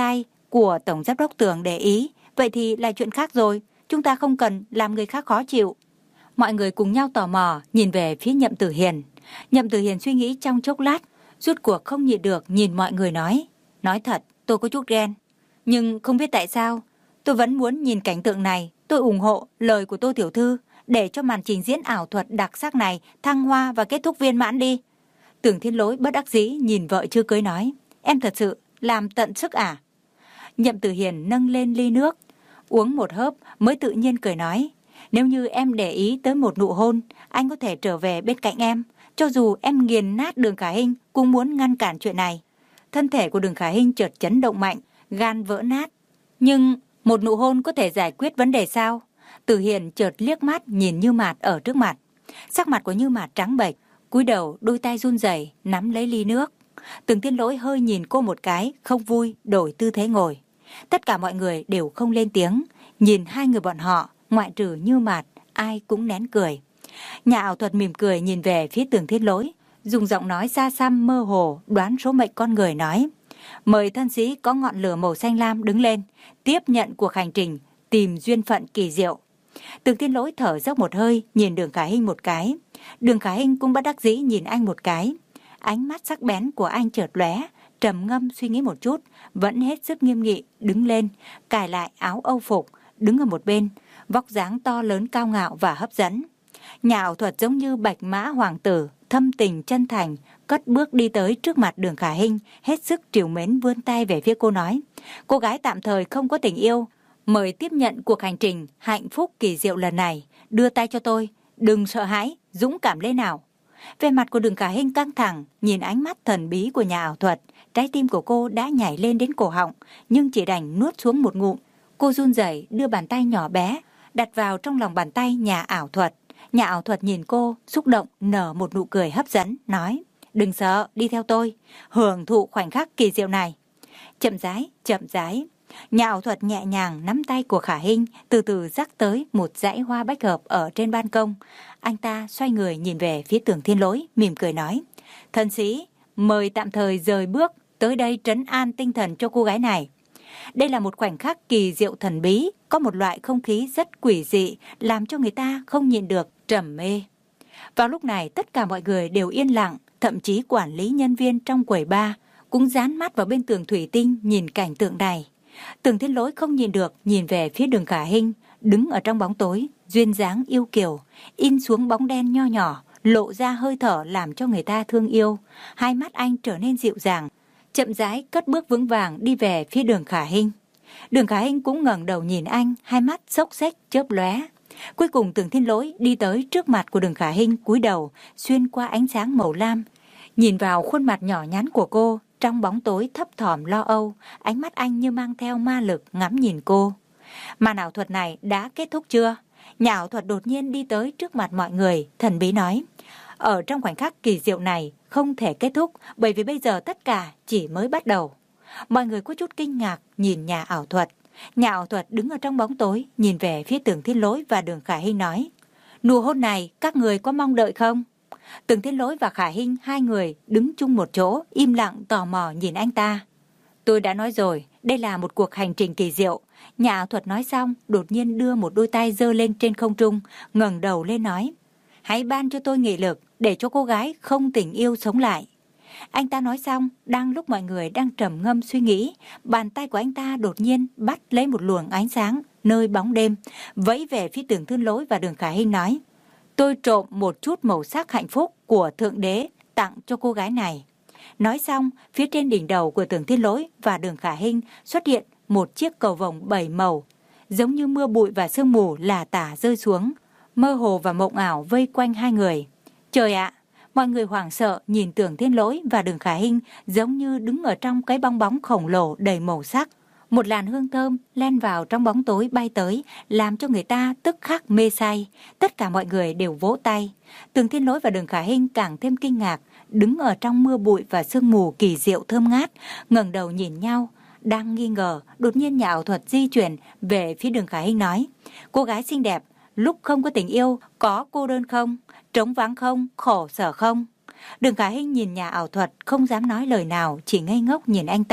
của Tổng Giám đốc Tưởng để ý, vậy thì là chuyện khác rồi, chúng ta không cần làm người khác khó chịu. Mọi người cùng nhau tò mò nhìn về phía Nhậm Tử Hiền. Nhậm Tử Hiền suy nghĩ trong chốc lát, rút cuộc không nhịn được nhìn mọi người nói. Nói thật, tôi có chút ghen. Nhưng không biết tại sao, tôi vẫn muốn nhìn cảnh tượng này. Tôi ủng hộ lời của Tô tiểu thư, để cho màn trình diễn ảo thuật đặc sắc này thăng hoa và kết thúc viên mãn đi. Tưởng Thiên Lỗi bất đắc dĩ nhìn vợ chưa cưới nói. Em thật sự làm tận sức à? Nhậm Tử Hiền nâng lên ly nước, uống một hớp mới tự nhiên cười nói. Nếu như em để ý tới một nụ hôn, anh có thể trở về bên cạnh em. Cho dù em nghiền nát Đường Khả Hinh cũng muốn ngăn cản chuyện này. Thân thể của Đường Khả Hinh chợt chấn động mạnh, gan vỡ nát. Nhưng một nụ hôn có thể giải quyết vấn đề sao? Tử Hiền chợt liếc mắt nhìn Như Mạt ở trước mặt. Sắc mặt của Như Mạt trắng bệch, cúi đầu đôi tay run rẩy nắm lấy ly nước. Tưởng Thiên Lỗi hơi nhìn cô một cái, không vui, đổi tư thế ngồi. Tất cả mọi người đều không lên tiếng, nhìn hai người bọn họ, ngoại trừ Như Mạt, ai cũng nén cười. Nhà ảo thuật mỉm cười nhìn về phía Tưởng Thiên Lỗi, dùng giọng nói xa xăm mơ hồ đoán số mệnh con người nói. Mời thân sĩ có ngọn lửa màu xanh lam đứng lên, tiếp nhận cuộc hành trình tìm duyên phận kỳ diệu. Tưởng Thiên Lỗi thở dốc một hơi, nhìn Đường Khả Hinh một cái. Đường Khả Hinh cũng bất đắc dĩ nhìn anh một cái. Ánh mắt sắc bén của anh chợt lóe, trầm ngâm suy nghĩ một chút, vẫn hết sức nghiêm nghị đứng lên, cài lại áo âu phục, đứng ở một bên, vóc dáng to lớn cao ngạo và hấp dẫn. Nhà ảo thuật giống như bạch mã hoàng tử, thâm tình chân thành, cất bước đi tới trước mặt Đường Khả Hinh, hết sức trìu mến vươn tay về phía cô nói. Cô gái tạm thời không có tình yêu, mời tiếp nhận cuộc hành trình hạnh phúc kỳ diệu lần này, đưa tay cho tôi, đừng sợ hãi, dũng cảm lên nào. Về mặt của Đường Khả Hinh căng thẳng, nhìn ánh mắt thần bí của nhà ảo thuật, trái tim của cô đã nhảy lên đến cổ họng, nhưng chỉ đành nuốt xuống một ngụm. Cô run rẩy đưa bàn tay nhỏ bé đặt vào trong lòng bàn tay nhà ảo thuật. Nhà ảo thuật nhìn cô, xúc động nở một nụ cười hấp dẫn, nói: đừng sợ, đi theo tôi, hưởng thụ khoảnh khắc kỳ diệu này. Chậm rãi, chậm rãi. Nhà ảo thuật nhẹ nhàng nắm tay của Khả Hinh, từ từ dắt tới một dãy hoa bách hợp ở trên ban công. Anh ta xoay người nhìn về phía Tưởng Thiên Lỗi, mỉm cười nói: thân sĩ, mời tạm thời rời bước tới đây trấn an tinh thần cho cô gái này. Đây là một khoảnh khắc kỳ diệu thần bí, có một loại không khí rất quỷ dị, làm cho người ta không nhịn được trầm mê. Vào lúc này tất cả mọi người đều yên lặng, thậm chí quản lý nhân viên trong quầy bar cũng dán mắt vào bên tường thủy tinh nhìn cảnh tượng này. Tưởng Thiên Lỗi không nhìn được nhìn về phía Đường Khả Hinh, đứng ở trong bóng tối, duyên dáng yêu kiều, in xuống bóng đen nho nhỏ, lộ ra hơi thở làm cho người ta thương yêu. Hai mắt anh trở nên dịu dàng, chậm rãi cất bước vững vàng đi về phía Đường Khả Hinh. Đường Khả Hinh cũng ngẩng đầu nhìn anh, hai mắt xốc xếch chớp lóe. Cuối cùng Tưởng Thiên Lỗi đi tới trước mặt của Đường Khả Hinh, cúi đầu xuyên qua ánh sáng màu lam, nhìn vào khuôn mặt nhỏ nhắn của cô. Trong bóng tối thấp thỏm lo âu, ánh mắt anh như mang theo ma lực ngắm nhìn cô. Màn ảo thuật này đã kết thúc chưa? Nhà ảo thuật đột nhiên đi tới trước mặt mọi người, thần bí nói. Ở trong khoảnh khắc kỳ diệu này không thể kết thúc, bởi vì bây giờ tất cả chỉ mới bắt đầu. Mọi người có chút kinh ngạc nhìn nhà ảo thuật. Nhà ảo thuật đứng ở trong bóng tối, nhìn về phía Tưởng Thiên Lỗi và Đường Khả Hinh nói. Nụ hôn này các người có mong đợi không? Tưởng Thiên Lỗi và Khả Hinh hai người đứng chung một chỗ, im lặng tò mò nhìn anh ta. Tôi đã nói rồi, đây là một cuộc hành trình kỳ diệu. Nhà ảo thuật nói xong, đột nhiên đưa một đôi tay giơ lên trên không trung, ngẩng đầu lên nói. Hãy ban cho tôi nghị lực, để cho cô gái không tình yêu sống lại. Anh ta nói xong, đang lúc mọi người đang trầm ngâm suy nghĩ, bàn tay của anh ta đột nhiên bắt lấy một luồng ánh sáng nơi bóng đêm, vẫy về phía Tưởng Thiên Lỗi và Đường Khả Hinh nói. Tôi trộm một chút màu sắc hạnh phúc của Thượng Đế tặng cho cô gái này. Nói xong, phía trên đỉnh đầu của Tưởng Thiên Lỗi và Đường Khả Hinh xuất hiện một chiếc cầu vồng bảy màu, giống như mưa bụi và sương mù lả tả rơi xuống, mơ hồ và mộng ảo vây quanh hai người. Trời ạ! Mọi người hoảng sợ nhìn Tưởng Thiên Lỗi và Đường Khả Hinh giống như đứng ở trong cái bong bóng khổng lồ đầy màu sắc. Một làn hương thơm len vào trong bóng tối bay tới, làm cho người ta tức khắc mê say. Tất cả mọi người đều vỗ tay. Tưởng Thiên Lỗi và Đường Khả Hinh càng thêm kinh ngạc, đứng ở trong mưa bụi và sương mù kỳ diệu thơm ngát, ngẩng đầu nhìn nhau. Đang nghi ngờ, đột nhiên nhà ảo thuật di chuyển về phía Đường Khả Hinh nói. Cô gái xinh đẹp, lúc không có tình yêu, có cô đơn không? Trống vắng không? Khổ sở không? Đường Khả Hinh nhìn nhà ảo thuật, không dám nói lời nào, chỉ ngây ngốc nhìn anh ta.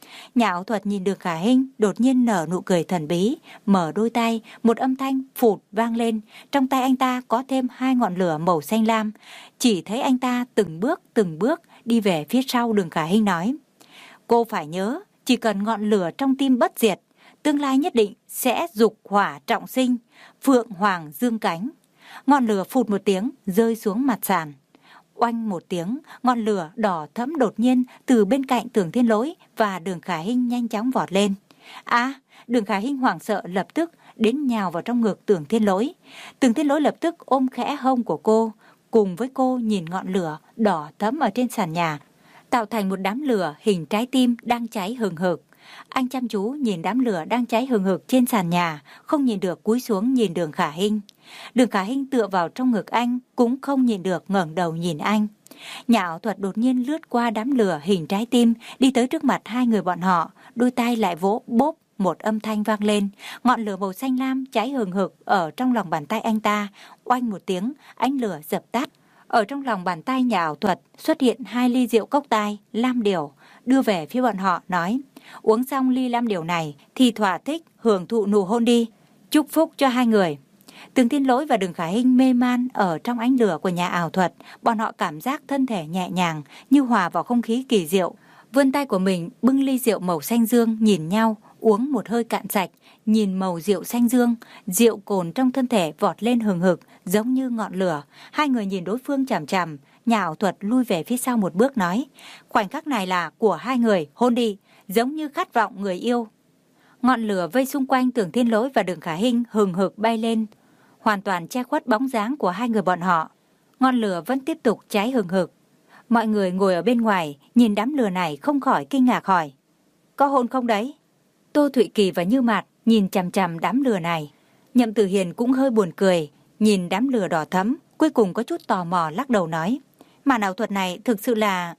Nhà ảo thuật nhìn Đường Khả Hinh đột nhiên nở nụ cười thần bí, mở đôi tay, một âm thanh phụt vang lên, trong tay anh ta có thêm hai ngọn lửa màu xanh lam. Chỉ thấy anh ta từng bước từng bước đi về phía sau Đường Khả Hinh nói: cô phải nhớ, chỉ cần ngọn lửa trong tim bất diệt, tương lai nhất định sẽ dục hỏa trọng sinh, phượng hoàng dương cánh. Ngọn lửa phụt một tiếng rơi xuống mặt sàn. Oanh một tiếng, ngọn lửa đỏ thẫm đột nhiên từ bên cạnh Tưởng Thiên Lỗi và Đường Khả Hinh nhanh chóng vọt lên. À, Đường Khả Hinh hoảng sợ lập tức đến nhào vào trong ngực Tưởng Thiên Lỗi. Tưởng Thiên Lỗi lập tức ôm khẽ hông của cô, cùng với cô nhìn ngọn lửa đỏ thẫm ở trên sàn nhà, tạo thành một đám lửa hình trái tim đang cháy hừng hực. Anh chăm chú nhìn đám lửa đang cháy hừng hực trên sàn nhà, không nhìn được cúi xuống nhìn Đường Khả Hinh. Đường Khả Hinh tựa vào trong ngực anh, cũng không nhìn được ngẩng đầu nhìn anh. Nhà ảo thuật đột nhiên lướt qua đám lửa hình trái tim, đi tới trước mặt hai người bọn họ, đôi tay lại vỗ bốp, một âm thanh vang lên. Ngọn lửa màu xanh lam cháy hừng hực ở trong lòng bàn tay anh ta, oanh một tiếng, ánh lửa dập tắt. Ở trong lòng bàn tay nhà ảo thuật xuất hiện hai ly rượu cốc tai lam điểu, đưa về phía bọn họ nói: uống xong ly lam điểu này thì thỏa thích hưởng thụ nụ hôn đi, chúc phúc cho hai người. Tưởng Thiên Lỗi và Đường Khả Hinh mê man ở trong ánh lửa của nhà ảo thuật, bọn họ cảm giác thân thể nhẹ nhàng như hòa vào không khí kỳ diệu. Vươn tay của mình bưng ly rượu màu xanh dương, nhìn nhau uống một hơi cạn sạch. Nhìn màu rượu xanh dương, rượu cồn trong thân thể vọt lên hừng hực giống như ngọn lửa. Hai người nhìn đối phương chằm chằm. Nhà ảo thuật lui về phía sau một bước nói: khoảnh khắc này là của hai người, hôn đi, giống như khát vọng người yêu. Ngọn lửa vây xung quanh Tưởng Thiên Lỗi và Đường Khả Hinh hừng hực bay lên, hoàn toàn che khuất bóng dáng của hai người bọn họ. Ngọn lửa vẫn tiếp tục cháy hừng hực. Mọi người ngồi ở bên ngoài nhìn đám lửa này không khỏi kinh ngạc hỏi: có hôn không đấy? Tô Thụy Kỳ và Như Mạt nhìn chằm chằm đám lửa này. Nhậm Tử Hiền cũng hơi buồn cười, nhìn đám lửa đỏ thẫm, cuối cùng có chút tò mò lắc đầu nói: màn ảo thuật này thực sự là...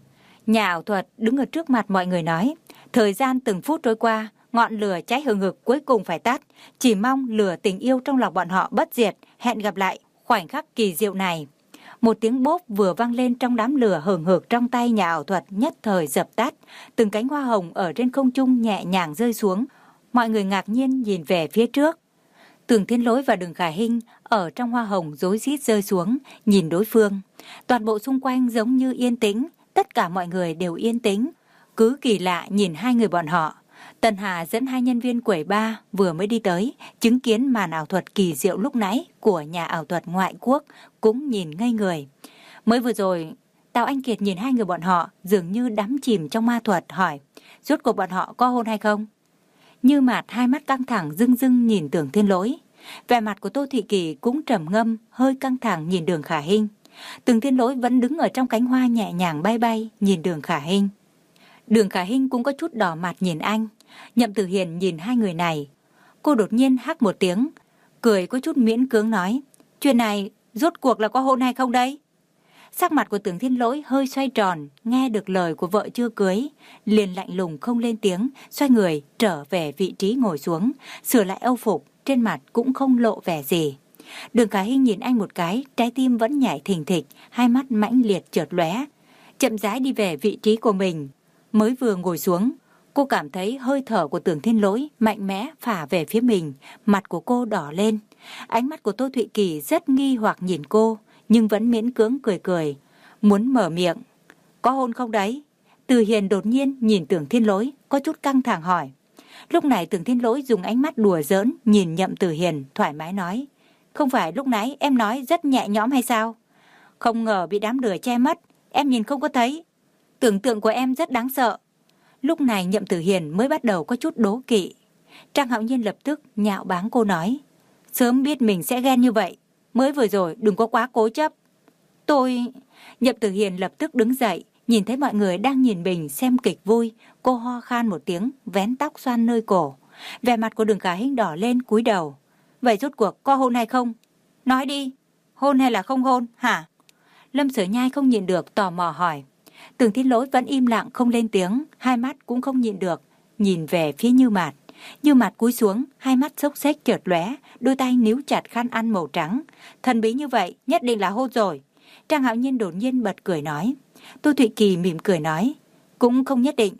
Nhà ảo thuật đứng ở trước mặt mọi người nói: thời gian từng phút trôi qua, ngọn lửa cháy hừng hực cuối cùng phải tắt, chỉ mong lửa tình yêu trong lòng bọn họ bất diệt, hẹn gặp lại khoảnh khắc kỳ diệu này. Một tiếng bốp vừa vang lên trong đám lửa hừng hực trong tay nhà ảo thuật nhất thời dập tắt, từng cánh hoa hồng ở trên không trung nhẹ nhàng rơi xuống. Mọi người ngạc nhiên nhìn về phía trước. Tưởng Thiên Lỗi và Đường Khả Hinh ở trong hoa hồng rối rít rơi xuống, nhìn đối phương. Toàn bộ xung quanh giống như yên tĩnh, tất cả mọi người đều yên tĩnh, cứ kỳ lạ nhìn hai người bọn họ. Tần Hà dẫn hai nhân viên quầy bar vừa mới đi tới, chứng kiến màn ảo thuật kỳ diệu lúc nãy của nhà ảo thuật ngoại quốc, cũng nhìn ngây người. Mới vừa rồi, Tào Anh Kiệt nhìn hai người bọn họ dường như đắm chìm trong ma thuật, hỏi: rốt cuộc bọn họ có hôn hay không? Như Mạt hai mắt căng thẳng rưng rưng nhìn Tưởng Thiên Lỗi. Vẻ mặt của Tô Thị Kỳ cũng trầm ngâm, hơi căng thẳng nhìn Đường Khả Hinh. Tưởng Thiên Lỗi vẫn đứng ở trong cánh hoa nhẹ nhàng bay bay nhìn Đường Khả Hinh. Đường Khả Hinh cũng có chút đỏ mặt nhìn anh. Nhậm Tử Hiền nhìn hai người này. Cô đột nhiên hắc một tiếng, cười có chút miễn cưỡng nói: chuyện này rốt cuộc là có hôn hay không đấy? Sắc mặt của Tưởng Thiên Lỗi hơi xoay tròn, nghe được lời của vợ chưa cưới, liền lạnh lùng không lên tiếng, xoay người trở về vị trí ngồi xuống, sửa lại âu phục, trên mặt cũng không lộ vẻ gì. Đường Khả Hinh nhìn anh một cái, trái tim vẫn nhảy thình thịch, hai mắt mãnh liệt chợt lóe, chậm rãi đi về vị trí của mình. Mới vừa ngồi xuống, cô cảm thấy hơi thở của Tưởng Thiên Lỗi mạnh mẽ phả về phía mình, mặt của cô đỏ lên. Ánh mắt của Tô Thụy Kỳ rất nghi hoặc nhìn cô, nhưng vẫn miễn cưỡng cười cười, muốn mở miệng: có hôn không đấy? Từ Hiền đột nhiên nhìn Tưởng Thiên Lỗi, có chút căng thẳng hỏi. Lúc này Tưởng Thiên Lỗi dùng ánh mắt đùa giỡn nhìn Nhậm Tử Hiền, thoải mái nói: không phải lúc nãy em nói rất nhẹ nhõm hay sao? Không ngờ bị đám lửa che mất, em nhìn không có thấy. Tưởng tượng của em rất đáng sợ. Lúc này Nhậm Tử Hiền mới bắt đầu có chút đố kỵ. Trang Hạo Nhiên lập tức nhạo báng cô nói: sớm biết mình sẽ ghen như vậy, mới vừa rồi đừng có quá cố chấp. Tôi... Nhậm Tử Hiền lập tức đứng dậy, nhìn thấy mọi người đang nhìn mình xem kịch vui, cô ho khan một tiếng, vén tóc xoăn nơi cổ. Vẻ mặt của Đường Khả Hinh đỏ lên, cúi đầu. Vậy rốt cuộc có hôn hay không? Nói đi, hôn hay là không hôn, hả? Lâm Sở Nhai không nhịn được tò mò hỏi. Tưởng Thiên Lỗi vẫn im lặng không lên tiếng, hai mắt cũng không nhịn được nhìn về phía Như Mạt. Như Mạt cúi xuống, hai mắt xốc xếch chợt lóe, đôi tay níu chặt khăn ăn màu trắng. Thần bí như vậy, nhất định là hôn rồi. Trang Hạo Nhiên đột nhiên bật cười nói. Tô Thụy Kỳ mỉm cười nói: cũng không nhất định.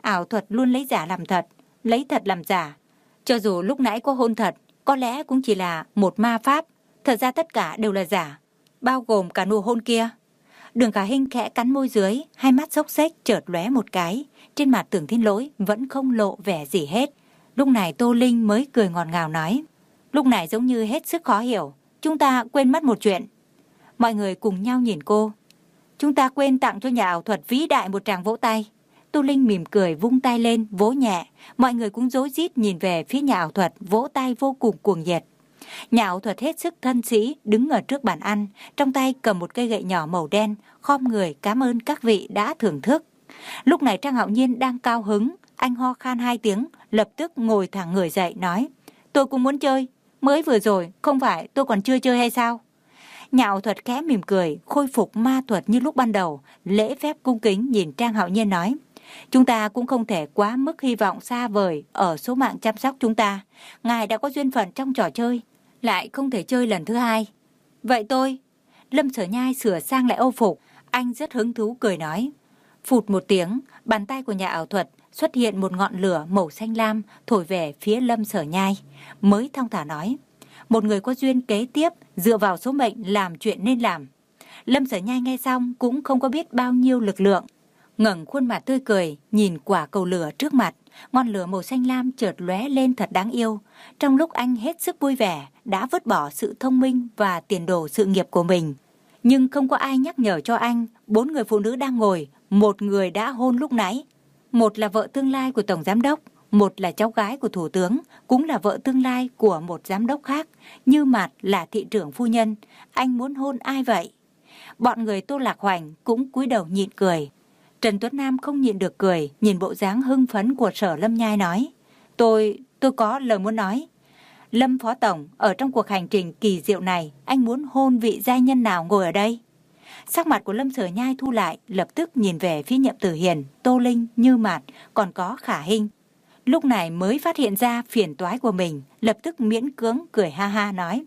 ảo thuật luôn lấy giả làm thật, lấy thật làm giả. Cho dù lúc nãy có hôn thật, có lẽ cũng chỉ là một ma pháp, thật ra tất cả đều là giả, bao gồm cả nụ hôn kia. Đường Khả Hinh khẽ cắn môi dưới, hai mắt xốc xếch chợt lóe một cái, trên mặt Tưởng Thiên Lỗi vẫn không lộ vẻ gì hết. Lúc này Tô Linh mới cười ngọt ngào nói, lúc này giống như hết sức khó hiểu, chúng ta quên mất một chuyện. Mọi người cùng nhau nhìn cô. Chúng ta quên tặng cho nhà ảo thuật vĩ đại một tràng vỗ tay. Tô Linh mỉm cười vung tay lên, vỗ nhẹ. Mọi người cũng rối rít nhìn về phía nhà ảo thuật, vỗ tay vô cùng cuồng nhiệt. Nhà ảo thuật hết sức thân sĩ, đứng ở trước bàn ăn, trong tay cầm một cây gậy nhỏ màu đen, khom người cảm ơn các vị đã thưởng thức. Lúc này Trang Hạo Nhiên đang cao hứng, anh ho khan hai tiếng, lập tức ngồi thẳng người dậy nói, tôi cũng muốn chơi, mới vừa rồi, không phải tôi còn chưa chơi hay sao? Nhà ảo thuật khẽ mỉm cười, khôi phục ma thuật như lúc ban đầu, lễ phép cung kính nhìn Trang Hạo Nhiên nói, chúng ta cũng không thể quá mức hy vọng xa vời ở số mạng chăm sóc chúng ta. Ngài đã có duyên phận trong trò chơi, lại không thể chơi lần thứ hai. Vậy tôi, Lâm Sở Nhai sửa sang lại âu phục, anh rất hứng thú cười nói. Phụt một tiếng, bàn tay của nhà ảo thuật xuất hiện một ngọn lửa màu xanh lam thổi về phía Lâm Sở Nhai, mới thong thả nói, một người có duyên kế tiếp dựa vào số mệnh làm chuyện nên làm. Lâm Sở Nhai nghe xong cũng không có biết bao nhiêu lực lượng, ngẩng khuôn mặt tươi cười nhìn quả cầu lửa trước mặt, ngọn lửa màu xanh lam chợt lóe lên thật đáng yêu. Trong lúc anh hết sức vui vẻ, đã vứt bỏ sự thông minh và tiền đồ sự nghiệp của mình, nhưng không có ai nhắc nhở cho anh, bốn người phụ nữ đang ngồi, một người đã hôn lúc nãy, một là vợ tương lai của tổng giám đốc, một là cháu gái của thủ tướng, cũng là vợ tương lai của một giám đốc khác, Như Mạt là thị trưởng phu nhân. Anh muốn hôn ai vậy? Bọn người Tô Lạc Hoành cũng cúi đầu nhịn cười. Trần Tuấn Nam không nhịn được cười, nhìn bộ dáng hưng phấn của Sở Lâm Nhai nói, Tôi, tôi có lời muốn nói. Lâm Phó Tổng, ở trong cuộc hành trình kỳ diệu này, anh muốn hôn vị giai nhân nào ngồi ở đây? Sắc mặt của Lâm Sở Nhai thu lại, lập tức nhìn về phía Nhậm Tử Hiền, Tô Linh, Như Mạt, còn có Khả Hinh. Lúc này mới phát hiện ra phiền toái của mình, lập tức miễn cưỡng cười ha ha nói,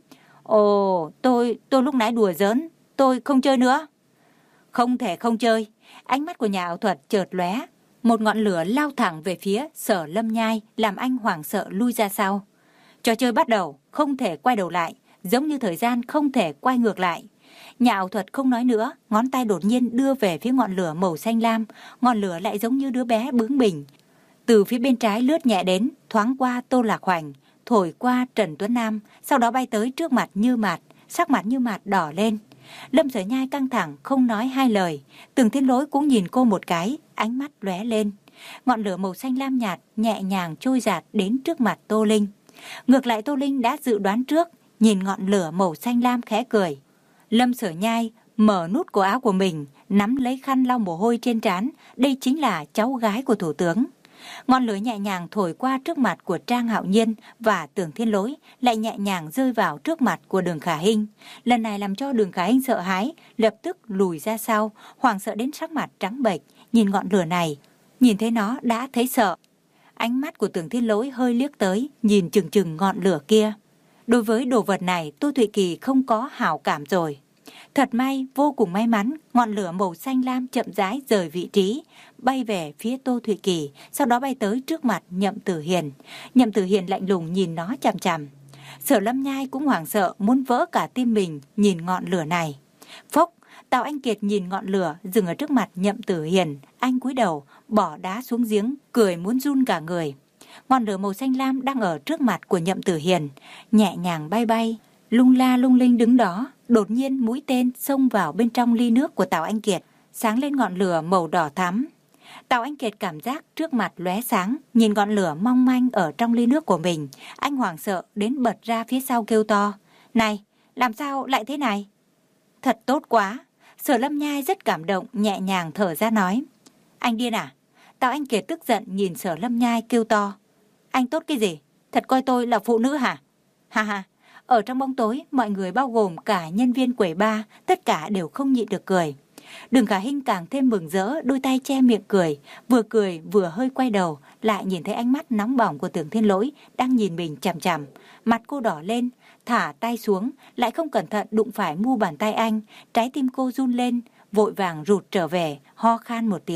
Ồ, tôi, tôi lúc nãy đùa giỡn, tôi không chơi nữa. Không thể không chơi. Ánh mắt của nhà ảo thuật chợt lóe, một ngọn lửa lao thẳng về phía Sở Lâm Nhai, làm anh hoảng sợ lui ra sau. Trò chơi bắt đầu, không thể quay đầu lại, giống như thời gian không thể quay ngược lại. Nhà ảo thuật không nói nữa, ngón tay đột nhiên đưa về phía ngọn lửa màu xanh lam, ngọn lửa lại giống như đứa bé bướng bỉnh. Từ phía bên trái lướt nhẹ đến, thoáng qua Tô Lạc Hoành, thổi qua Trần Tuấn Nam, sau đó bay tới trước mặt Như Mạt, sắc mặt Như Mạt đỏ lên. Lâm Sở Nhai căng thẳng không nói hai lời, Tưởng Thiên Lỗi cũng nhìn cô một cái, ánh mắt lóe lên. Ngọn lửa màu xanh lam nhạt nhẹ nhàng trôi dạt đến trước mặt Tô Linh. Ngược lại Tô Linh đã dự đoán trước, nhìn ngọn lửa màu xanh lam khẽ cười. Lâm Sở Nhai mở nút cổ áo của mình, nắm lấy khăn lau mồ hôi trên trán, đây chính là cháu gái của thủ tướng. Ngọn lửa nhẹ nhàng thổi qua trước mặt của Trang Hạo Nhiên và Tưởng Thiên Lỗi, lại nhẹ nhàng rơi vào trước mặt của Đường Khả Hinh. Lần này làm cho Đường Khả Hinh sợ hãi, lập tức lùi ra sau, hoảng sợ đến sắc mặt trắng bệch, nhìn ngọn lửa này, nhìn thấy nó đã thấy sợ. Ánh mắt của Tưởng Thiên Lỗi hơi liếc tới, nhìn chừng chừng ngọn lửa kia. Đối với đồ vật này, Tô Thụy Kỳ không có hảo cảm rồi. Thật may, vô cùng may mắn, ngọn lửa màu xanh lam chậm rãi rời vị trí, bay về phía Tô Thụy Kỳ, sau đó bay tới trước mặt Nhậm Tử Hiền. Nhậm Tử Hiền lạnh lùng nhìn nó chằm chằm. Sở Lâm Nhai cũng hoảng sợ, muốn vỡ cả tim mình nhìn ngọn lửa này. Phốc, Tào Anh Kiệt nhìn ngọn lửa dừng ở trước mặt Nhậm Tử Hiền, anh cúi đầu, bỏ đá xuống giếng, cười muốn run cả người. Ngọn lửa màu xanh lam đang ở trước mặt của Nhậm Tử Hiền, nhẹ nhàng bay bay, lung la lung linh đứng đó. Đột nhiên mũi tên xông vào bên trong ly nước của Tào Anh Kiệt, sáng lên ngọn lửa màu đỏ thắm. Tào Anh Kiệt cảm giác trước mặt lóe sáng, nhìn ngọn lửa mong manh ở trong ly nước của mình, anh hoảng sợ đến bật ra phía sau kêu to, này, làm sao lại thế này? Thật tốt quá. Sở Lâm Nhai rất cảm động, nhẹ nhàng thở ra nói, anh điên à? Tào Anh Kiệt tức giận nhìn Sở Lâm Nhai kêu to, anh tốt cái gì? Thật coi tôi là phụ nữ hả? Ha ha. Ở trong bóng tối, mọi người bao gồm cả nhân viên quầy bar, tất cả đều không nhịn được cười. Đường Khả Hinh càng thêm mừng rỡ, đôi tay che miệng cười, vừa cười vừa hơi quay đầu, lại nhìn thấy ánh mắt nóng bỏng của Tưởng Thiên Lỗi đang nhìn mình chằm chằm. Mặt cô đỏ lên, thả tay xuống, lại không cẩn thận đụng phải mu bàn tay anh, trái tim cô run lên, vội vàng rụt trở về, ho khan một tiếng.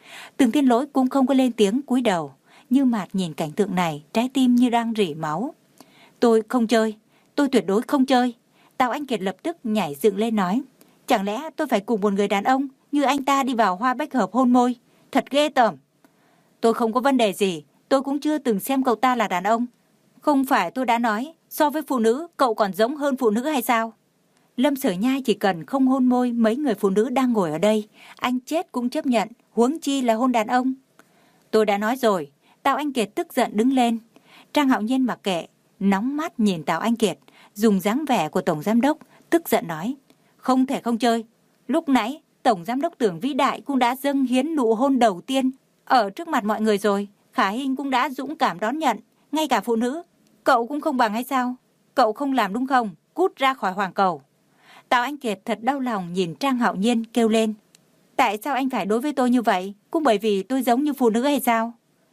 Tưởng Thiên Lỗi cũng không có lên tiếng, cúi đầu. Như Mạt nhìn cảnh tượng này, trái tim như đang rỉ máu. Tôi không chơi, tôi tuyệt đối không chơi. Tào Anh Kiệt lập tức nhảy dựng lên nói, chẳng lẽ tôi phải cùng một người đàn ông như anh ta đi vào Hoa Bách Hợp hôn môi? Thật ghê tởm. Tôi không có vấn đề gì, tôi cũng chưa từng xem cậu ta là đàn ông. Không phải tôi đã nói, so với phụ nữ, cậu còn giống hơn phụ nữ hay sao? Lâm Sở Nhai chỉ cần không hôn môi mấy người phụ nữ đang ngồi ở đây, anh chết cũng chấp nhận, huống chi là hôn đàn ông. Tôi đã nói rồi. Tào Anh Kiệt tức giận đứng lên. Trang Hạo Nhiên mặc kệ, nóng mắt nhìn Tào Anh Kiệt, dùng dáng vẻ của Tổng Giám Đốc, tức giận nói, không thể không chơi. Lúc nãy, Tổng Giám Đốc Tưởng vĩ đại cũng đã dâng hiến nụ hôn đầu tiên ở trước mặt mọi người rồi. Khả Hinh cũng đã dũng cảm đón nhận, ngay cả phụ nữ. Cậu cũng không bằng hay sao? Cậu không làm đúng không? Cút ra khỏi hoàng cầu. Tào Anh Kiệt thật đau lòng nhìn Trang Hạo Nhiên kêu lên, tại sao anh phải đối với tôi như vậy? Cũng bởi vì tôi giống như phụ nữ hay sao?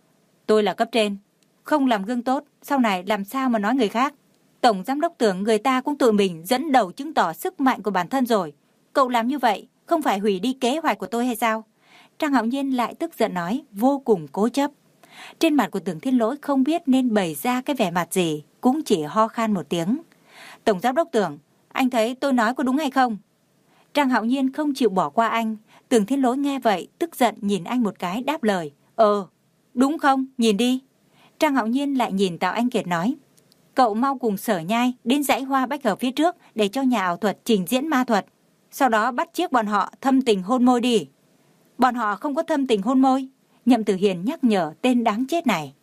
Tôi là cấp trên, không làm gương tốt, sau này làm sao mà nói người khác? Tổng Giám Đốc Tưởng người ta cũng tự mình dẫn đầu chứng tỏ sức mạnh của bản thân rồi. Cậu làm như vậy, không phải hủy đi kế hoạch của tôi hay sao? Trang Hạo Nhiên lại tức giận nói, vô cùng cố chấp. Trên mặt của Tưởng Thiên Lỗi không biết nên bày ra cái vẻ mặt gì, cũng chỉ ho khan một tiếng. Tổng Giám Đốc Tưởng, anh thấy tôi nói có đúng hay không? Trang Hạo Nhiên không chịu bỏ qua anh. Tưởng Thiên Lỗi nghe vậy, tức giận nhìn anh một cái đáp lời, Ờ, đúng không? Nhìn đi. Trang Hạo Nhiên lại nhìn Tào Anh Kiệt nói, cậu mau cùng Sở Nhai đến dãy Hoa Bách Hợp phía trước để cho nhà ảo thuật trình diễn ma thuật. Sau đó bắt chiếc bọn họ thâm tình hôn môi đi. Bọn họ không có thâm tình hôn môi. Nhậm Tử Hiền nhắc nhở tên đáng chết này.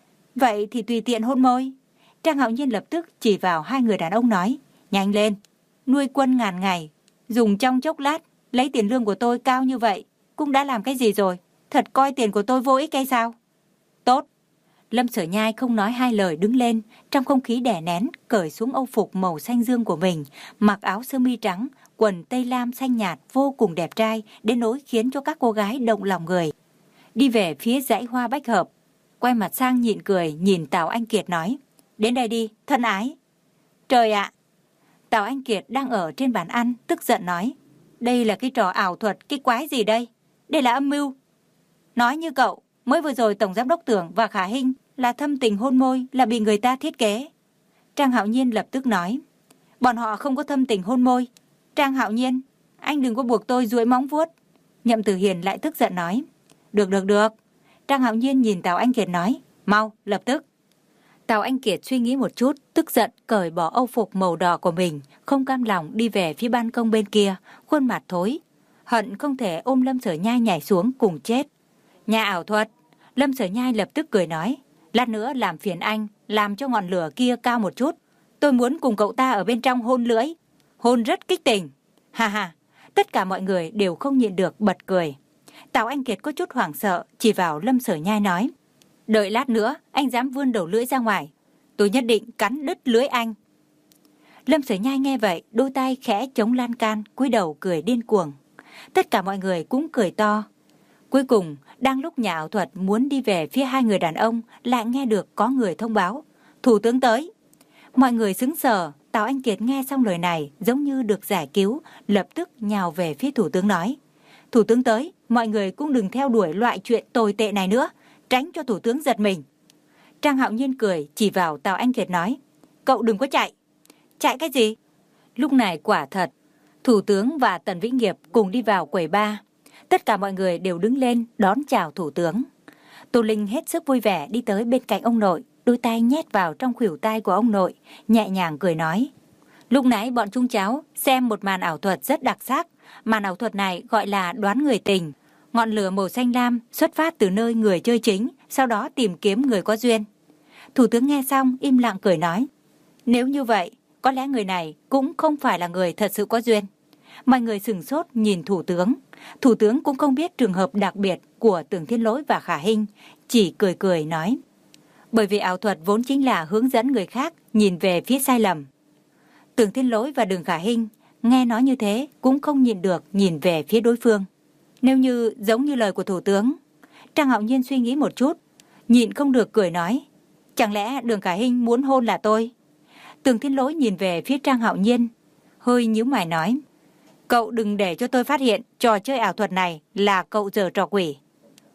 Vậy thì tùy tiện hôn môi. Trang Hạo Nhiên lập tức chỉ vào hai người đàn ông nói, nhanh lên, nuôi quân ngàn ngày, dùng trong chốc lát, lấy tiền lương của tôi cao như vậy, cũng đã làm cái gì rồi? Thật coi tiền của tôi vô ích hay sao? Tốt. Lâm Sở Nhai không nói hai lời đứng lên, trong không khí đè nén, cởi xuống âu phục màu xanh dương của mình, mặc áo sơ mi trắng, quần tây lam xanh nhạt vô cùng đẹp trai, đến nỗi khiến cho các cô gái động lòng người. Đi về phía dãy Hoa Bách Hợp, quay mặt sang nhịn cười, nhìn Tào Anh Kiệt nói, đến đây đi, thân ái. Trời ạ! Tào Anh Kiệt đang ở trên bàn ăn, tức giận nói, đây là cái trò ảo thuật, cái quái gì đây? Đây là âm mưu. Nói như cậu, mới vừa rồi Tổng Giám Đốc Tưởng và Khả Hinh là thâm tình hôn môi, là bị người ta thiết kế. Trang Hạo Nhiên lập tức nói, bọn họ không có thâm tình hôn môi. Trang Hạo Nhiên, anh đừng có buộc tôi duỗi móng vuốt. Nhậm Tử Hiền lại tức giận nói, được được được. Trang Hạo Nhiên nhìn Tào Anh Kiệt nói, mau, lập tức. Tào Anh Kiệt suy nghĩ một chút, tức giận cởi bỏ âu phục màu đỏ của mình, không cam lòng đi về phía ban công bên kia, khuôn mặt thối. Hận không thể ôm Lâm Sở Nhai nhảy xuống cùng chết. Nhà ảo thuật. Lâm Sở Nhai lập tức cười nói, lát nữa làm phiền anh, làm cho ngọn lửa kia cao một chút. Tôi muốn cùng cậu ta ở bên trong hôn lưỡi. Hôn rất kích tình. Ha ha, tất cả mọi người đều không nhịn được bật cười. Tào Anh Kiệt có chút hoảng sợ, chỉ vào Lâm Sở Nhai nói, đợi lát nữa, anh dám vươn đầu lưỡi ra ngoài, tôi nhất định cắn đứt lưỡi anh. Lâm Sở Nhai nghe vậy, đôi tay khẽ chống lan can, cúi đầu cười điên cuồng. Tất cả mọi người cũng cười to. Cuối cùng, đang lúc nhà ảo thuật muốn đi về phía hai người đàn ông, lại nghe được có người thông báo, thủ tướng tới. Mọi người sững sờ. Tào Anh Kiệt nghe xong lời này giống như được giải cứu, lập tức nhào về phía thủ tướng nói, thủ tướng tới, mọi người cũng đừng theo đuổi loại chuyện tồi tệ này nữa, tránh cho thủ tướng giật mình. Trang Hạo Nhiên cười chỉ vào Tào Anh Kiệt nói, cậu đừng có chạy. Chạy cái gì? Lúc này quả thật, thủ tướng và Tần Vĩ Nghiệp cùng đi vào quầy bar. Tất cả mọi người đều đứng lên đón chào thủ tướng. Tô Linh hết sức vui vẻ đi tới bên cạnh ông nội, đôi tay nhét vào trong khuỷu tay của ông nội, nhẹ nhàng cười nói, lúc nãy bọn chúng cháu xem một màn ảo thuật rất đặc sắc. Màn ảo thuật này gọi là đoán người tình. Ngọn lửa màu xanh lam xuất phát từ nơi người chơi chính, sau đó tìm kiếm người có duyên. Thủ tướng nghe xong im lặng cười nói, nếu như vậy, có lẽ người này cũng không phải là người thật sự có duyên. Mọi người sửng sốt nhìn thủ tướng. Thủ tướng cũng không biết trường hợp đặc biệt của Tưởng Thiên Lỗi và Khả Hinh, chỉ cười cười nói, bởi vì ảo thuật vốn chính là hướng dẫn người khác nhìn về phía sai lầm. Tưởng Thiên Lỗi và Đường Khả Hinh nghe nói như thế cũng không nhìn được nhìn về phía đối phương. Nếu như giống như lời của thủ tướng. Trang Hạo Nhiên suy nghĩ một chút, nhịn không được cười nói, chẳng lẽ Đường Khả Hinh muốn hôn là tôi? Tưởng Thiên Lỗi nhìn về phía Trang Hạo Nhiên, hơi nhíu mày nói, cậu đừng để cho tôi phát hiện trò chơi ảo thuật này là cậu giở trò quỷ.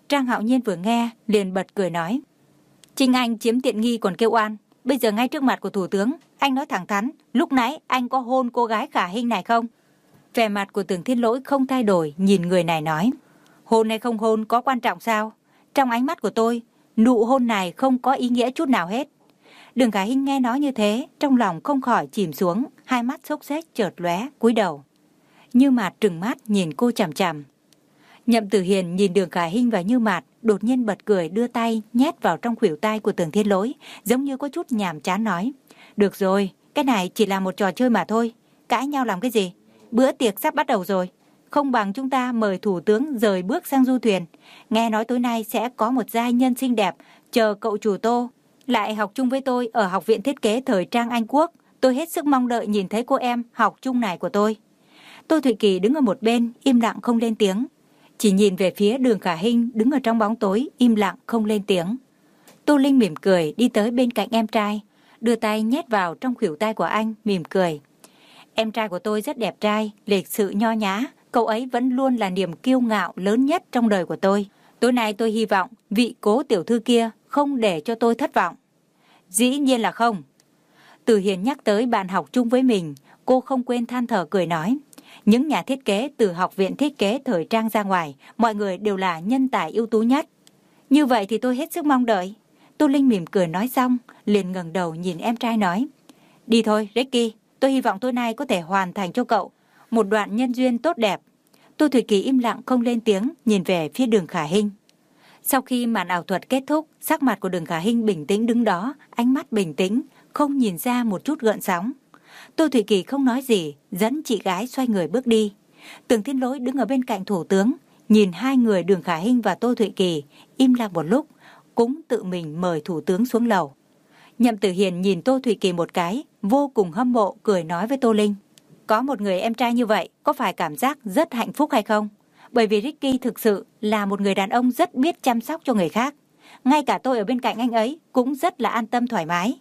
Trang Hạo Nhiên vừa nghe liền bật cười nói: Trinh Anh chiếm tiện nghi còn kêu oan, bây giờ ngay trước mặt của thủ tướng, anh nói thẳng thắn, lúc nãy anh có hôn cô gái Khả Hinh này không? Vẻ mặt của Tưởng Thiên Lỗi không thay đổi, nhìn người này nói: Hôn hay không hôn có quan trọng sao? Trong ánh mắt của tôi, nụ hôn này không có ý nghĩa chút nào hết. Đường Khả Hinh nghe nói như thế, trong lòng không khỏi chìm xuống, hai mắt xốc xếch chợt lóe, cúi đầu. Như Mạt trừng mắt nhìn cô chằm chằm. Nhậm Tử Hiền nhìn Đường Khả Hinh và Như Mạt, đột nhiên bật cười, đưa tay nhét vào trong khuỷu tay của Tưởng Thiên Lỗi, giống như có chút nhàm chán nói: Được rồi, cái này chỉ là một trò chơi mà thôi, cãi nhau làm cái gì? Bữa tiệc sắp bắt đầu rồi, không bằng chúng ta mời thủ tướng rời bước sang du thuyền. Nghe nói tối nay sẽ có một giai nhân xinh đẹp chờ cậu chủ Tô lại học chung với tôi ở Học viện Thiết kế Thời trang Anh Quốc. Tôi hết sức mong đợi nhìn thấy cô em học chung này của tôi. Tô Thụy Kỳ đứng ở một bên, im lặng không lên tiếng, chỉ nhìn về phía Đường Khả Hinh đứng ở trong bóng tối, im lặng không lên tiếng. Tô Linh mỉm cười đi tới bên cạnh em trai, đưa tay nhét vào trong khuỷu tay của anh, mỉm cười. Em trai của tôi rất đẹp trai, lịch sự nho nhã, cậu ấy vẫn luôn là niềm kiêu ngạo lớn nhất trong đời của tôi. Tối nay tôi hy vọng vị Cố tiểu thư kia không để cho tôi thất vọng. Dĩ nhiên là không. Từ Hiền nhắc tới bạn học chung với mình, cô không quên than thở cười nói: Những nhà thiết kế từ Học viện Thiết kế Thời trang ra ngoài, mọi người đều là nhân tài ưu tú nhất. Như vậy thì tôi hết sức mong đợi. Tô Linh mỉm cười nói xong, liền ngẩng đầu nhìn em trai nói: Đi thôi, Ricky, tôi hy vọng tối nay có thể hoàn thành cho cậu một đoạn nhân duyên tốt đẹp. Tô Thủy Kỳ im lặng không lên tiếng, nhìn về phía Đường Khả Hinh. Sau khi màn ảo thuật kết thúc, sắc mặt của Đường Khả Hinh bình tĩnh đứng đó, ánh mắt bình tĩnh, không nhìn ra một chút gợn sóng. Tô Thủy Kỳ không nói gì, dẫn chị gái xoay người bước đi. Tưởng Thiên Lỗi đứng ở bên cạnh thủ tướng, nhìn hai người Đường Khả Hinh và Tô Thủy Kỳ, im lặng một lúc, cũng tự mình mời thủ tướng xuống lầu. Nhậm Tử Hiền nhìn Tô Thủy Kỳ một cái, vô cùng hâm mộ, cười nói với Tô Linh: Có một người em trai như vậy, có phải cảm giác rất hạnh phúc hay không? Bởi vì Ricky thực sự là một người đàn ông rất biết chăm sóc cho người khác. Ngay cả tôi ở bên cạnh anh ấy cũng rất là an tâm thoải mái.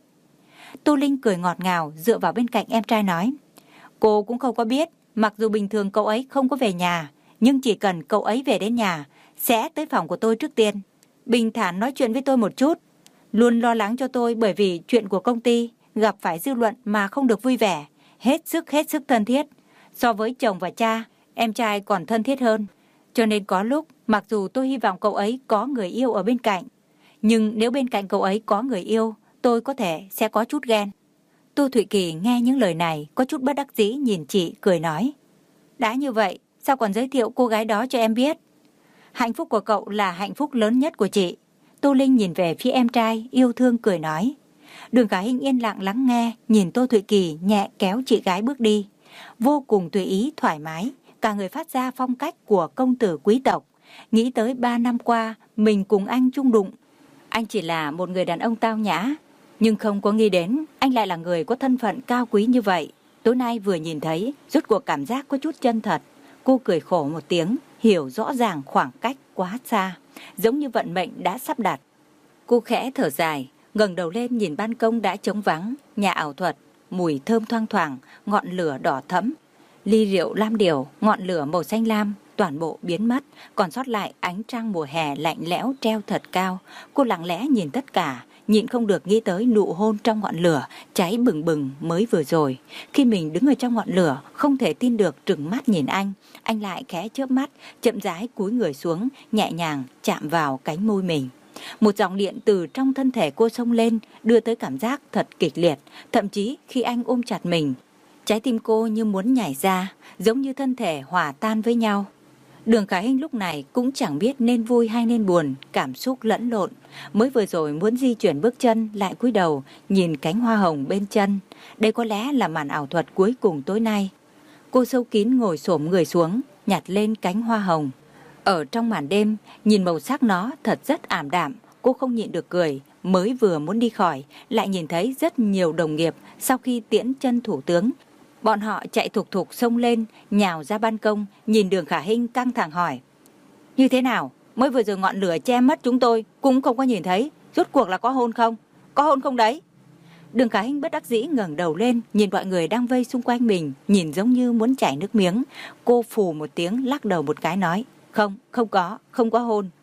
Tô Linh cười ngọt ngào dựa vào bên cạnh em trai nói: Cô cũng không có biết, mặc dù bình thường cậu ấy không có về nhà, nhưng chỉ cần cậu ấy về đến nhà, sẽ tới phòng của tôi trước tiên, bình thản nói chuyện với tôi một chút, luôn lo lắng cho tôi bởi vì chuyện của công ty gặp phải dư luận mà không được vui vẻ, hết sức hết sức thân thiết. So với chồng và cha, em trai còn thân thiết hơn. Cho nên có lúc, mặc dù tôi hy vọng cậu ấy có người yêu ở bên cạnh, nhưng nếu bên cạnh cậu ấy có người yêu, tôi có thể sẽ có chút ghen. Tô Thụy Kỳ nghe những lời này, có chút bất đắc dĩ nhìn chị, cười nói: Đã như vậy, sao còn giới thiệu cô gái đó cho em biết? Hạnh phúc của cậu là hạnh phúc lớn nhất của chị. Tô Linh nhìn về phía em trai, yêu thương cười nói. Đường Khả Hinh yên lặng lắng nghe, nhìn Tô Thụy Kỳ nhẹ kéo chị gái bước đi, vô cùng tùy ý, thoải mái, cả người phát ra phong cách của công tử quý tộc. Nghĩ tới ba năm qua, mình cùng anh chung đụng. Anh chỉ là một người đàn ông tao nhã, nhưng không có nghĩ đến anh lại là người có thân phận cao quý như vậy. Tối nay vừa nhìn thấy, rốt cuộc cảm giác có chút chân thật. Cô cười khổ một tiếng, hiểu rõ ràng khoảng cách quá xa, giống như vận mệnh đã sắp đặt. Cô khẽ thở dài, ngẩng đầu lên nhìn ban công đã trống vắng, nhà ảo thuật, mùi thơm thoang thoảng, ngọn lửa đỏ thẫm, ly rượu lam điểu, ngọn lửa màu xanh lam, toàn bộ biến mất, còn sót lại ánh trăng mùa hè lạnh lẽo treo thật cao. Cô lặng lẽ nhìn tất cả, nhịn không được nghĩ tới nụ hôn trong ngọn lửa cháy bừng bừng mới vừa rồi. Khi mình đứng ở trong ngọn lửa, không thể tin được trừng mắt nhìn anh, anh lại khẽ chớp mắt, chậm rãi cúi người xuống, nhẹ nhàng chạm vào cánh môi mình. Một dòng điện từ trong thân thể cô xông lên, đưa tới cảm giác thật kịch liệt. Thậm chí khi anh ôm chặt mình, trái tim cô như muốn nhảy ra, giống như thân thể hòa tan với nhau. Đường Khả Hinh lúc này cũng chẳng biết nên vui hay nên buồn, cảm xúc lẫn lộn. Mới vừa rồi muốn di chuyển bước chân, lại cúi đầu nhìn cánh hoa hồng bên chân. Đây có lẽ là màn ảo thuật cuối cùng tối nay. Cô sâu kín ngồi xổm người xuống, nhặt lên cánh hoa hồng. Ở trong màn đêm, nhìn màu sắc nó thật rất ảm đạm, cô không nhịn được cười. Mới vừa muốn đi khỏi, lại nhìn thấy rất nhiều đồng nghiệp sau khi tiễn chân thủ tướng. Bọn họ chạy thục thục xông lên, nhào ra ban công, nhìn Đường Khả Hinh căng thẳng hỏi: Như thế nào? Mới vừa rồi ngọn lửa che mất chúng tôi, cũng không có nhìn thấy. Rốt cuộc là có hôn không? Có hôn không đấy? Đường Khả Hinh bất đắc dĩ ngẩng đầu lên, nhìn mọi người đang vây xung quanh mình, nhìn giống như muốn chảy nước miếng. Cô phù một tiếng lắc đầu một cái nói: Không, không có, không có hôn.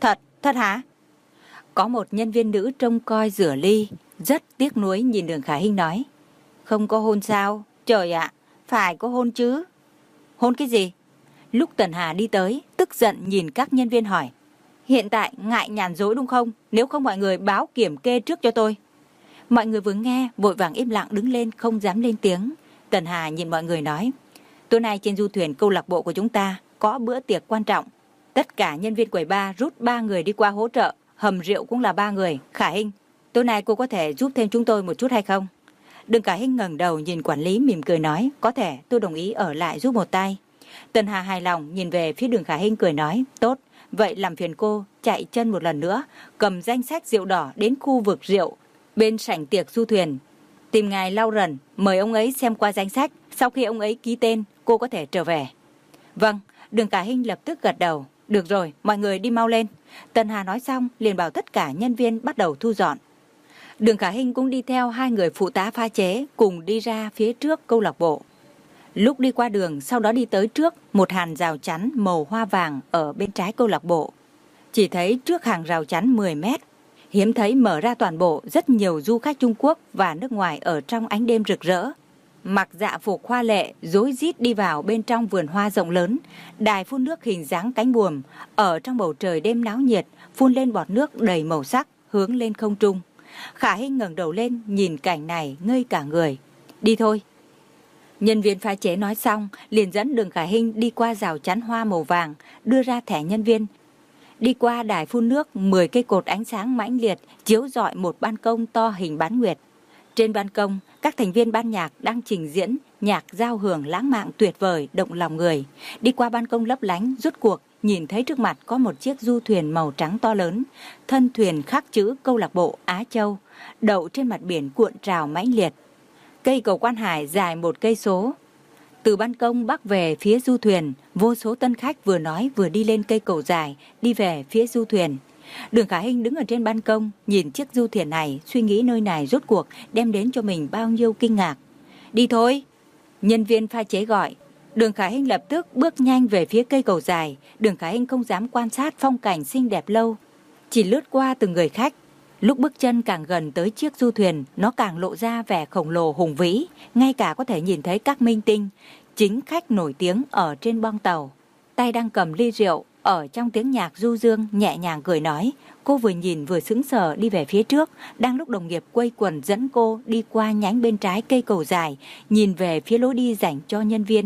Thật, thật hả? Có một nhân viên nữ trông coi rửa ly, rất tiếc nuối nhìn Đường Khả Hinh nói. Không có hôn sao? Trời ạ, phải có hôn chứ. Hôn cái gì? Lúc Tần Hà đi tới, tức giận nhìn các nhân viên hỏi. Hiện tại ngại nhàn dối đúng không? Nếu không mọi người báo kiểm kê trước cho tôi. Mọi người vừa nghe, vội vàng im lặng đứng lên không dám lên tiếng. Tần Hà nhìn mọi người nói. Tối nay trên du thuyền câu lạc bộ của chúng ta có bữa tiệc quan trọng. Tất cả nhân viên quầy bar rút ba người đi qua hỗ trợ. Hầm rượu cũng là ba người. Khả Hinh, tối nay cô có thể giúp thêm chúng tôi một chút hay không? Đường Khả Hinh ngẩng đầu nhìn quản lý mỉm cười nói. Có thể, tôi đồng ý ở lại giúp một tay. Tần Hà hài lòng nhìn về phía Đường Khả Hinh cười nói. Tốt, vậy làm phiền cô chạy chân một lần nữa, cầm danh sách rượu đỏ đến khu vực rượu bên sảnh tiệc du thuyền, tìm ngài Lauren, mời ông ấy xem qua danh sách. Sau khi ông ấy ký tên, cô có thể trở về. Vâng, Đường Khả Hinh lập tức gật đầu. Được rồi, mọi người đi mau lên. Tần Hà nói xong liền bảo tất cả nhân viên bắt đầu thu dọn. Đường Khả Hinh cũng đi theo hai người phụ tá pha chế cùng đi ra phía trước câu lạc bộ. Lúc đi qua đường, sau đó đi tới trước một hàng rào chắn màu hoa vàng ở bên trái câu lạc bộ. Chỉ thấy trước hàng rào chắn mười mét, hiếm thấy mở ra toàn bộ, rất nhiều du khách Trung Quốc và nước ngoài ở trong ánh đêm rực rỡ. Mặc dạ phục hoa lệ, rối rít đi vào bên trong vườn hoa rộng lớn. Đài phun nước hình dáng cánh buồm, ở trong bầu trời đêm náo nhiệt, phun lên bọt nước đầy màu sắc, hướng lên không trung. Khả Hinh ngẩng đầu lên, nhìn cảnh này ngây cả người. Đi thôi. Nhân viên pha chế nói xong, liền dẫn Đường Khả Hinh đi qua rào chắn hoa màu vàng, đưa ra thẻ nhân viên. Đi qua đài phun nước, mười cây cột ánh sáng mãnh liệt chiếu rọi một ban công to hình bán nguyệt. Trên ban công, các thành viên ban nhạc đang trình diễn nhạc giao hưởng lãng mạn tuyệt vời, động lòng người. Đi qua ban công lấp lánh, rút cuộc nhìn thấy trước mặt có một chiếc du thuyền màu trắng to lớn, thân thuyền khắc chữ câu lạc bộ Á Châu, đậu trên mặt biển cuộn trào mãnh liệt. Cây cầu Quan Hải dài một cây số. Từ ban công bắc về phía du thuyền, vô số tân khách vừa nói vừa đi lên cây cầu dài, đi về phía du thuyền. Đường Khả Hinh đứng ở trên ban công, nhìn chiếc du thuyền này, suy nghĩ nơi này rốt cuộc đem đến cho mình bao nhiêu kinh ngạc. Đi thôi! Nhân viên pha chế gọi. Đường Khả Hinh lập tức bước nhanh về phía cây cầu dài. Đường Khả Hinh không dám quan sát phong cảnh xinh đẹp lâu, chỉ lướt qua từng người khách. Lúc bước chân càng gần tới chiếc du thuyền, nó càng lộ ra vẻ khổng lồ hùng vĩ, ngay cả có thể nhìn thấy các minh tinh, chính khách nổi tiếng ở trên bong tàu. Tay đang cầm ly rượu, ở trong tiếng nhạc du dương nhẹ nhàng cười nói. Cô vừa nhìn vừa sững sờ đi về phía trước, đang lúc đồng nghiệp quây quần dẫn cô đi qua nhánh bên trái cây cầu dài, nhìn về phía lối đi dành cho nhân viên.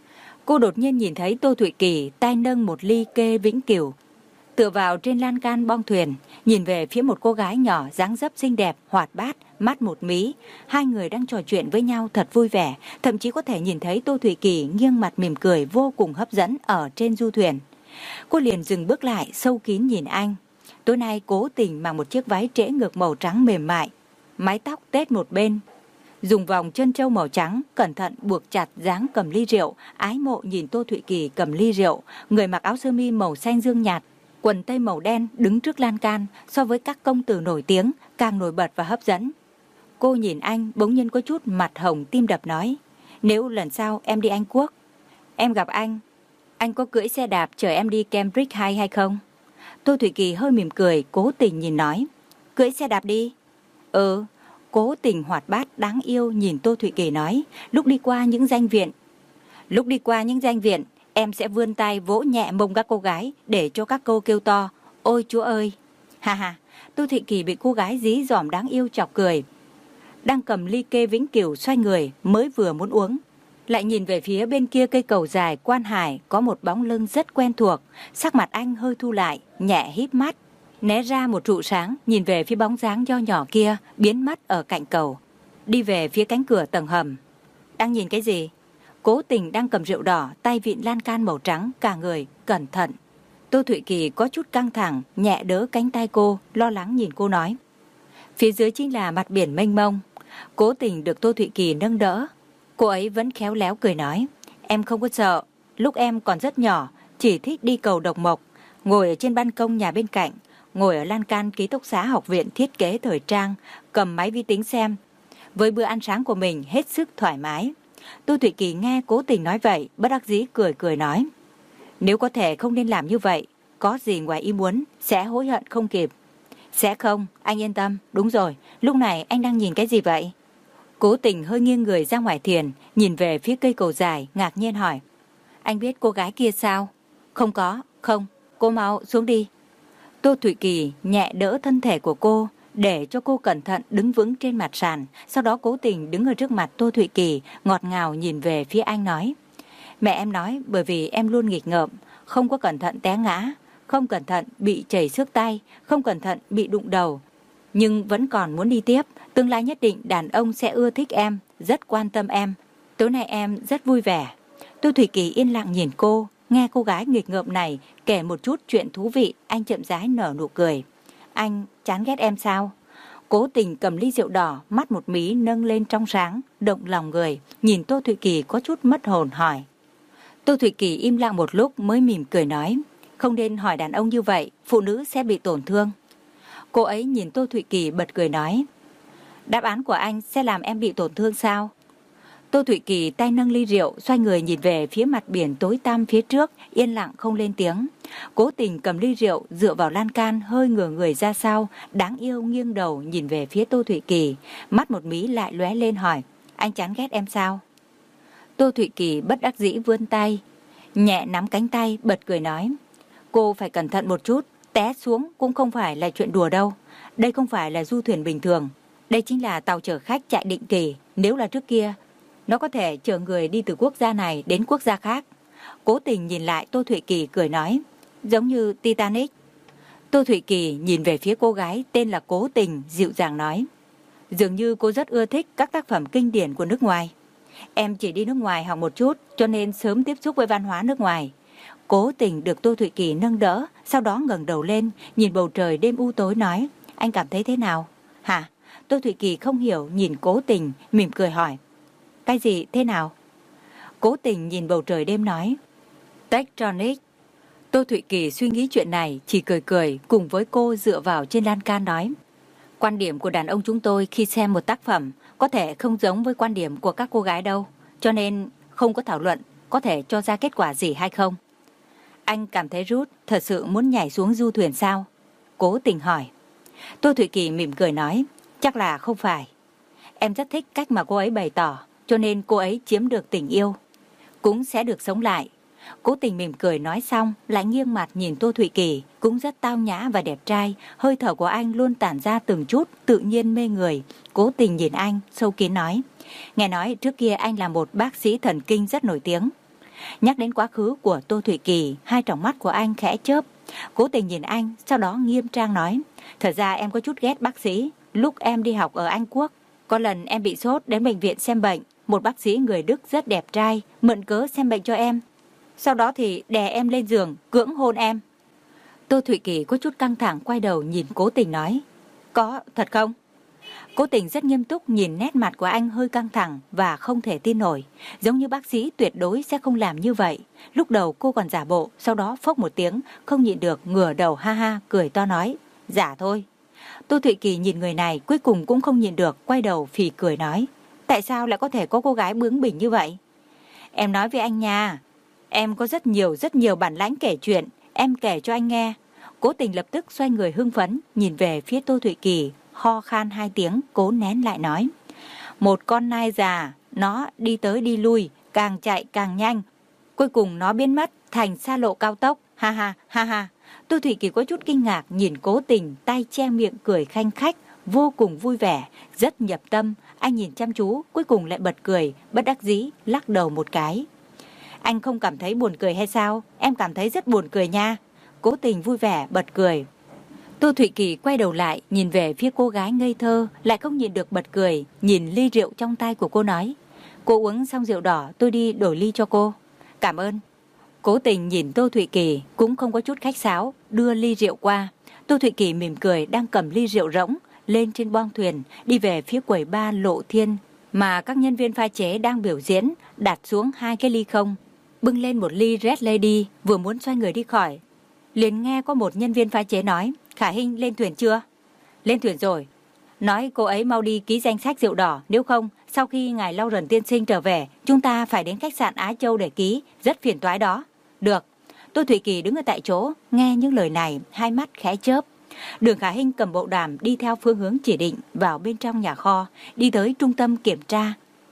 Cô đột nhiên nhìn thấy Tô Thụy Kỳ tay nâng một ly kê vĩnh cửu, tựa vào trên lan can bong thuyền, nhìn về phía một cô gái nhỏ dáng dấp xinh đẹp, hoạt bát, mắt một mí. Hai người đang trò chuyện với nhau thật vui vẻ, thậm chí có thể nhìn thấy Tô Thụy Kỳ nghiêng mặt mỉm cười vô cùng hấp dẫn ở trên du thuyền. Cô liền dừng bước lại, sâu kín nhìn anh. Tối nay cố tình mặc một chiếc váy trễ ngực màu trắng mềm mại, mái tóc tết một bên, dùng vòng chân châu màu trắng, cẩn thận buộc chặt dáng cầm ly rượu, ái mộ nhìn Tô Thụy Kỳ cầm ly rượu. Người mặc áo sơ mi màu xanh dương nhạt, quần tây màu đen đứng trước lan can, so với các công tử nổi tiếng càng nổi bật và hấp dẫn. Cô nhìn anh bỗng nhiên có chút mặt hồng tim đập nói. Nếu lần sau em đi Anh Quốc, em gặp anh, anh có cưỡi xe đạp chở em đi Cambridge hay hay không? Tô Thụy Kỳ hơi mỉm cười, cố tình nhìn nói. Cưỡi xe đạp đi. Ừ. Cố tình hoạt bát đáng yêu nhìn Tô Thụy Kỳ nói. Lúc đi qua những danh viện, Lúc đi qua những danh viện, em sẽ vươn tay vỗ nhẹ mông các cô gái để cho các cô kêu to. Ôi Chúa ơi! Ha ha! Tô Thụy Kỳ bị cô gái dí dỏm đáng yêu chọc cười. Đang cầm ly kê vĩnh cửu xoay người, mới vừa muốn uống, lại nhìn về phía bên kia cây cầu dài Quan Hải có một bóng lưng rất quen thuộc. Sắc mặt anh hơi thu lại, nhẹ híp mắt, né ra một trụ sáng, nhìn về phía bóng dáng nho nhỏ kia biến mất ở cạnh cầu, đi về phía cánh cửa tầng hầm. Đang nhìn cái gì? Cố Tình đang cầm rượu đỏ, tay vịn lan can màu trắng, cả người cẩn thận. Tô Thụy Kỳ có chút căng thẳng, nhẹ đỡ cánh tay cô, lo lắng nhìn cô nói. Phía dưới chính là mặt biển mênh mông. Cố Tình được Tô Thụy Kỳ nâng đỡ, cô ấy vẫn khéo léo cười nói. Em không có sợ, lúc em còn rất nhỏ, chỉ thích đi cầu độc mộc, ngồi ở trên ban công nhà bên cạnh, ngồi ở lan can ký túc xá học viện thiết kế thời trang, cầm máy vi tính xem, với bữa ăn sáng của mình hết sức thoải mái. Tô Thụy Kỳ nghe Cố Tình nói vậy, bất đắc dĩ cười cười nói. Nếu có thể không nên làm như vậy, có gì ngoài ý muốn sẽ hối hận không kịp. Sẽ không, anh yên tâm. Đúng rồi, lúc này anh đang nhìn cái gì vậy? Cố Tình hơi nghiêng người ra ngoài thuyền, nhìn về phía cây cầu dài, ngạc nhiên hỏi. Anh biết cô gái kia sao? Không có, không, cô mau xuống đi. Tô Thụy Kỳ nhẹ đỡ thân thể của cô, để cho cô cẩn thận đứng vững trên mặt sàn. Sau đó Cố Tình đứng ở trước mặt Tô Thụy Kỳ, ngọt ngào nhìn về phía anh nói. Mẹ em nói bởi vì em luôn nghịch ngợm, không có cẩn thận té ngã, không cẩn thận bị chảy xước tay, không cẩn thận bị đụng đầu. Nhưng vẫn còn muốn đi tiếp, tương lai nhất định đàn ông sẽ ưa thích em, rất quan tâm em. Tối nay em rất vui vẻ. Tô Thụy Kỳ yên lặng nhìn cô, nghe cô gái nghịch ngợm này kể một chút chuyện thú vị, anh chậm rãi nở nụ cười. Anh chán ghét em sao? Cố Tình cầm ly rượu đỏ, mắt một mí nâng lên trong sáng, động lòng người, nhìn Tô Thụy Kỳ có chút mất hồn hỏi. Tô Thụy Kỳ im lặng một lúc mới mỉm cười nói, không nên hỏi đàn ông như vậy, phụ nữ sẽ bị tổn thương. Cô ấy nhìn Tô Thụy Kỳ bật cười nói, đáp án của anh sẽ làm em bị tổn thương sao? Tô Thụy Kỳ tay nâng ly rượu, xoay người nhìn về phía mặt biển tối tăm phía trước, yên lặng không lên tiếng. Cố Tình cầm ly rượu dựa vào lan can, hơi ngửa người ra sau, đáng yêu nghiêng đầu nhìn về phía Tô Thụy Kỳ, mắt một mí lại lóe lên hỏi, anh chán ghét em sao? Tô Thụy Kỳ bất đắc dĩ vươn tay, nhẹ nắm cánh tay, bật cười nói, cô phải cẩn thận một chút, té xuống cũng không phải là chuyện đùa đâu. Đây không phải là du thuyền bình thường, đây chính là tàu chở khách chạy định kỳ. Nếu là trước kia, nó có thể chở người đi từ quốc gia này đến quốc gia khác. Cố Tình nhìn lại Tô Thụy Kỳ cười nói, giống như Titanic. Tô Thụy Kỳ nhìn về phía cô gái tên là Cố Tình, dịu dàng nói, dường như cô rất ưa thích các tác phẩm kinh điển của nước ngoài. Em chỉ đi nước ngoài học một chút, cho nên sớm tiếp xúc với văn hóa nước ngoài. Cố Tình được Tô Thụy Kỳ nâng đỡ, sau đó ngẩng đầu lên, nhìn bầu trời đêm u tối nói, anh cảm thấy thế nào? Hả? Tô Thụy Kỳ không hiểu nhìn Cố Tình, mỉm cười hỏi, cái gì thế nào? Cố Tình nhìn bầu trời đêm nói, Tectonic. Tô Thụy Kỳ suy nghĩ chuyện này, chỉ cười cười cùng với cô dựa vào trên lan can nói, quan điểm của đàn ông chúng tôi khi xem một tác phẩm có thể không giống với quan điểm của các cô gái đâu, cho nên không có thảo luận có thể cho ra kết quả gì hay không. Anh cảm thấy Ruth thật sự muốn nhảy xuống du thuyền sao? Cố Tình hỏi. Tô Thụy Kỳ mỉm cười nói, chắc là không phải. Em rất thích cách mà cô ấy bày tỏ, cho nên cô ấy chiếm được tình yêu, cũng sẽ được sống lại. Cố Tình mỉm cười nói xong, lại nghiêng mặt nhìn Tô Thụy Kỳ, cũng rất tao nhã và đẹp trai. Hơi thở của anh luôn tản ra từng chút, tự nhiên mê người. Cố Tình nhìn anh, sâu kín nói, nghe nói trước kia anh là một bác sĩ thần kinh rất nổi tiếng. Nhắc đến quá khứ của Tô Thụy Kỳ, hai tròng mắt của anh khẽ chớp. Cố Tình nhìn anh, sau đó nghiêm trang nói, thật ra em có chút ghét bác sĩ. Lúc em đi học ở Anh Quốc, có lần em bị sốt đến bệnh viện xem bệnh, một bác sĩ người Đức rất đẹp trai mượn cớ xem bệnh cho em, sau đó thì đè em lên giường, cưỡng hôn em. Tô Thụy Kỳ có chút căng thẳng quay đầu nhìn Cố Tình nói, có thật không? Cố Tình rất nghiêm túc nhìn nét mặt của anh hơi căng thẳng và không thể tin nổi, giống như bác sĩ tuyệt đối sẽ không làm như vậy. Lúc đầu cô còn giả bộ, sau đó phốc một tiếng, không nhịn được ngửa đầu ha ha cười to nói, giả thôi. Tô Thụy Kỳ nhìn người này cuối cùng cũng không nhịn được, quay đầu phì cười nói, tại sao lại có thể có cô gái bướng bỉnh như vậy? Em nói với anh nha, em có rất nhiều rất nhiều bản lãnh kể chuyện, em kể cho anh nghe. Cố Tình lập tức xoay người hưng phấn, nhìn về phía Tô Thụy Kỳ, ho khan hai tiếng, cố nén lại nói, một con nai già, nó đi tới đi lui, càng chạy càng nhanh, cuối cùng nó biến mất thành xa lộ cao tốc, ha ha ha ha. Tô Thụy Kỳ có chút kinh ngạc nhìn Cố Tình, tay che miệng cười khanh khách, vô cùng vui vẻ, rất nhập tâm. Anh nhìn chăm chú, cuối cùng lại bật cười, bất đắc dĩ lắc đầu một cái. Anh không cảm thấy buồn cười hay sao? Em cảm thấy rất buồn cười nha. Cố Tình vui vẻ bật cười. Tô Thụy Kỳ quay đầu lại nhìn về phía cô gái ngây thơ, lại không nhịn được bật cười, nhìn ly rượu trong tay của cô nói, cô uống xong rượu đỏ, tôi đi đổi ly cho cô. Cảm ơn. Cố Tình nhìn Tô Thụy Kỳ cũng không có chút khách sáo, đưa ly rượu qua. Tô Thụy Kỳ mỉm cười đang cầm ly rượu rỗng lên trên boong thuyền, đi về phía quầy bar Lộ Thiên mà các nhân viên pha chế đang biểu diễn, đặt xuống hai cái ly không, bưng lên một ly Red Lady, vừa muốn xoay người đi khỏi, liền nghe có một nhân viên pha chế nói, Khả Hinh lên thuyền chưa? Lên thuyền rồi. Nói cô ấy mau đi ký danh sách rượu đỏ, nếu không sau khi ngài Lauren tiên sinh trở về, chúng ta phải đến khách sạn Á Châu để ký, rất phiền toái đó. Được. Tô Thủy Kỳ đứng ở tại chỗ, nghe những lời này, hai mắt khẽ chớp. Đường Khả Hinh cầm bộ đàm đi theo phương hướng chỉ định vào bên trong nhà kho, đi tới trung tâm kiểm tra.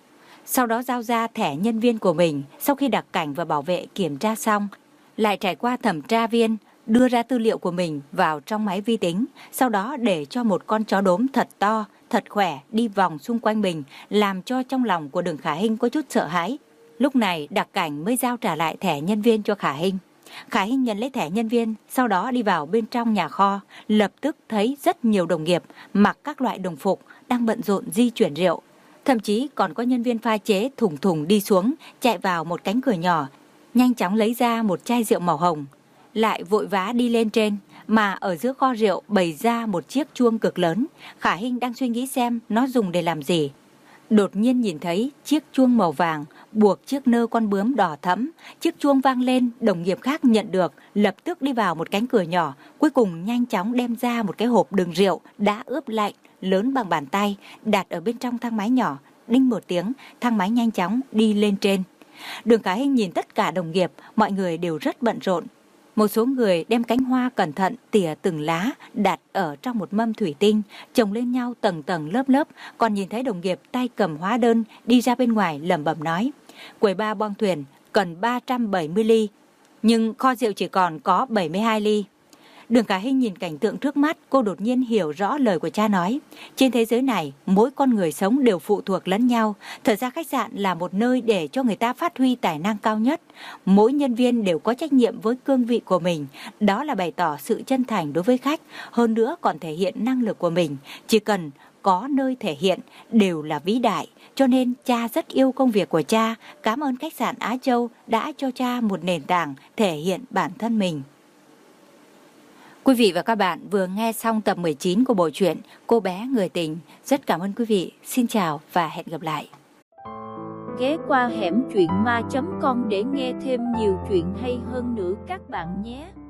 Sau đó giao ra thẻ nhân viên của mình, sau khi đặc cảnh và bảo vệ kiểm tra xong, lại trải qua thẩm tra viên, đưa ra tư liệu của mình vào trong máy vi tính, sau đó để cho một con chó đốm thật to, thật khỏe đi vòng xung quanh mình, làm cho trong lòng của Đường Khả Hinh có chút sợ hãi. Lúc này đặc cảnh mới giao trả lại thẻ nhân viên cho Khả Hinh. Khả Hinh nhận lấy thẻ nhân viên, sau đó đi vào bên trong nhà kho, lập tức thấy rất nhiều đồng nghiệp mặc các loại đồng phục đang bận rộn di chuyển rượu. Thậm chí còn có nhân viên pha chế thùng thùng đi xuống, chạy vào một cánh cửa nhỏ, nhanh chóng lấy ra một chai rượu màu hồng, lại vội vã đi lên trên. Mà ở giữa kho rượu bày ra một chiếc chuông cực lớn. Khả Hinh đang suy nghĩ xem nó dùng để làm gì. Đột nhiên nhìn thấy chiếc chuông màu vàng buộc chiếc nơ con bướm đỏ thẫm. Chiếc chuông vang lên, đồng nghiệp khác nhận được, lập tức đi vào một cánh cửa nhỏ, cuối cùng nhanh chóng đem ra một cái hộp đựng rượu đã ướp lạnh, lớn bằng bàn tay, đặt ở bên trong thang máy nhỏ. Đinh một tiếng, thang máy nhanh chóng đi lên trên. Đường Khả Hinh nhìn tất cả đồng nghiệp, mọi người đều rất bận rộn. Một số người đem cánh hoa cẩn thận tỉa từng lá, đặt ở trong một mâm thủy tinh, chồng lên nhau tầng tầng lớp lớp. Còn nhìn thấy đồng nghiệp tay cầm hóa đơn đi ra bên ngoài lẩm bẩm nói: quầy ba Boong Thuyền cần ba trăm bảy mươi ly, nhưng kho rượu chỉ còn có bảy mươi hai ly. Đường Khả Hinh nhìn cảnh tượng trước mắt, cô đột nhiên hiểu rõ lời của cha nói. Trên thế giới này, mỗi con người sống đều phụ thuộc lẫn nhau. Thật ra khách sạn là một nơi để cho người ta phát huy tài năng cao nhất. Mỗi nhân viên đều có trách nhiệm với cương vị của mình. Đó là bày tỏ sự chân thành đối với khách, hơn nữa còn thể hiện năng lực của mình. Chỉ cần có nơi thể hiện đều là vĩ đại. Cho nên cha rất yêu công việc của cha. Cảm ơn khách sạn Á Châu đã cho cha một nền tảng thể hiện bản thân mình. Quý vị và các bạn vừa nghe xong tập mười chín của bộ truyện Cô bé người tình. Rất cảm ơn quý vị. Xin chào và hẹn gặp lại. Ghé qua hẻm truyện ma chấm com để nghe thêm nhiều chuyện hay hơn nữa các bạn nhé.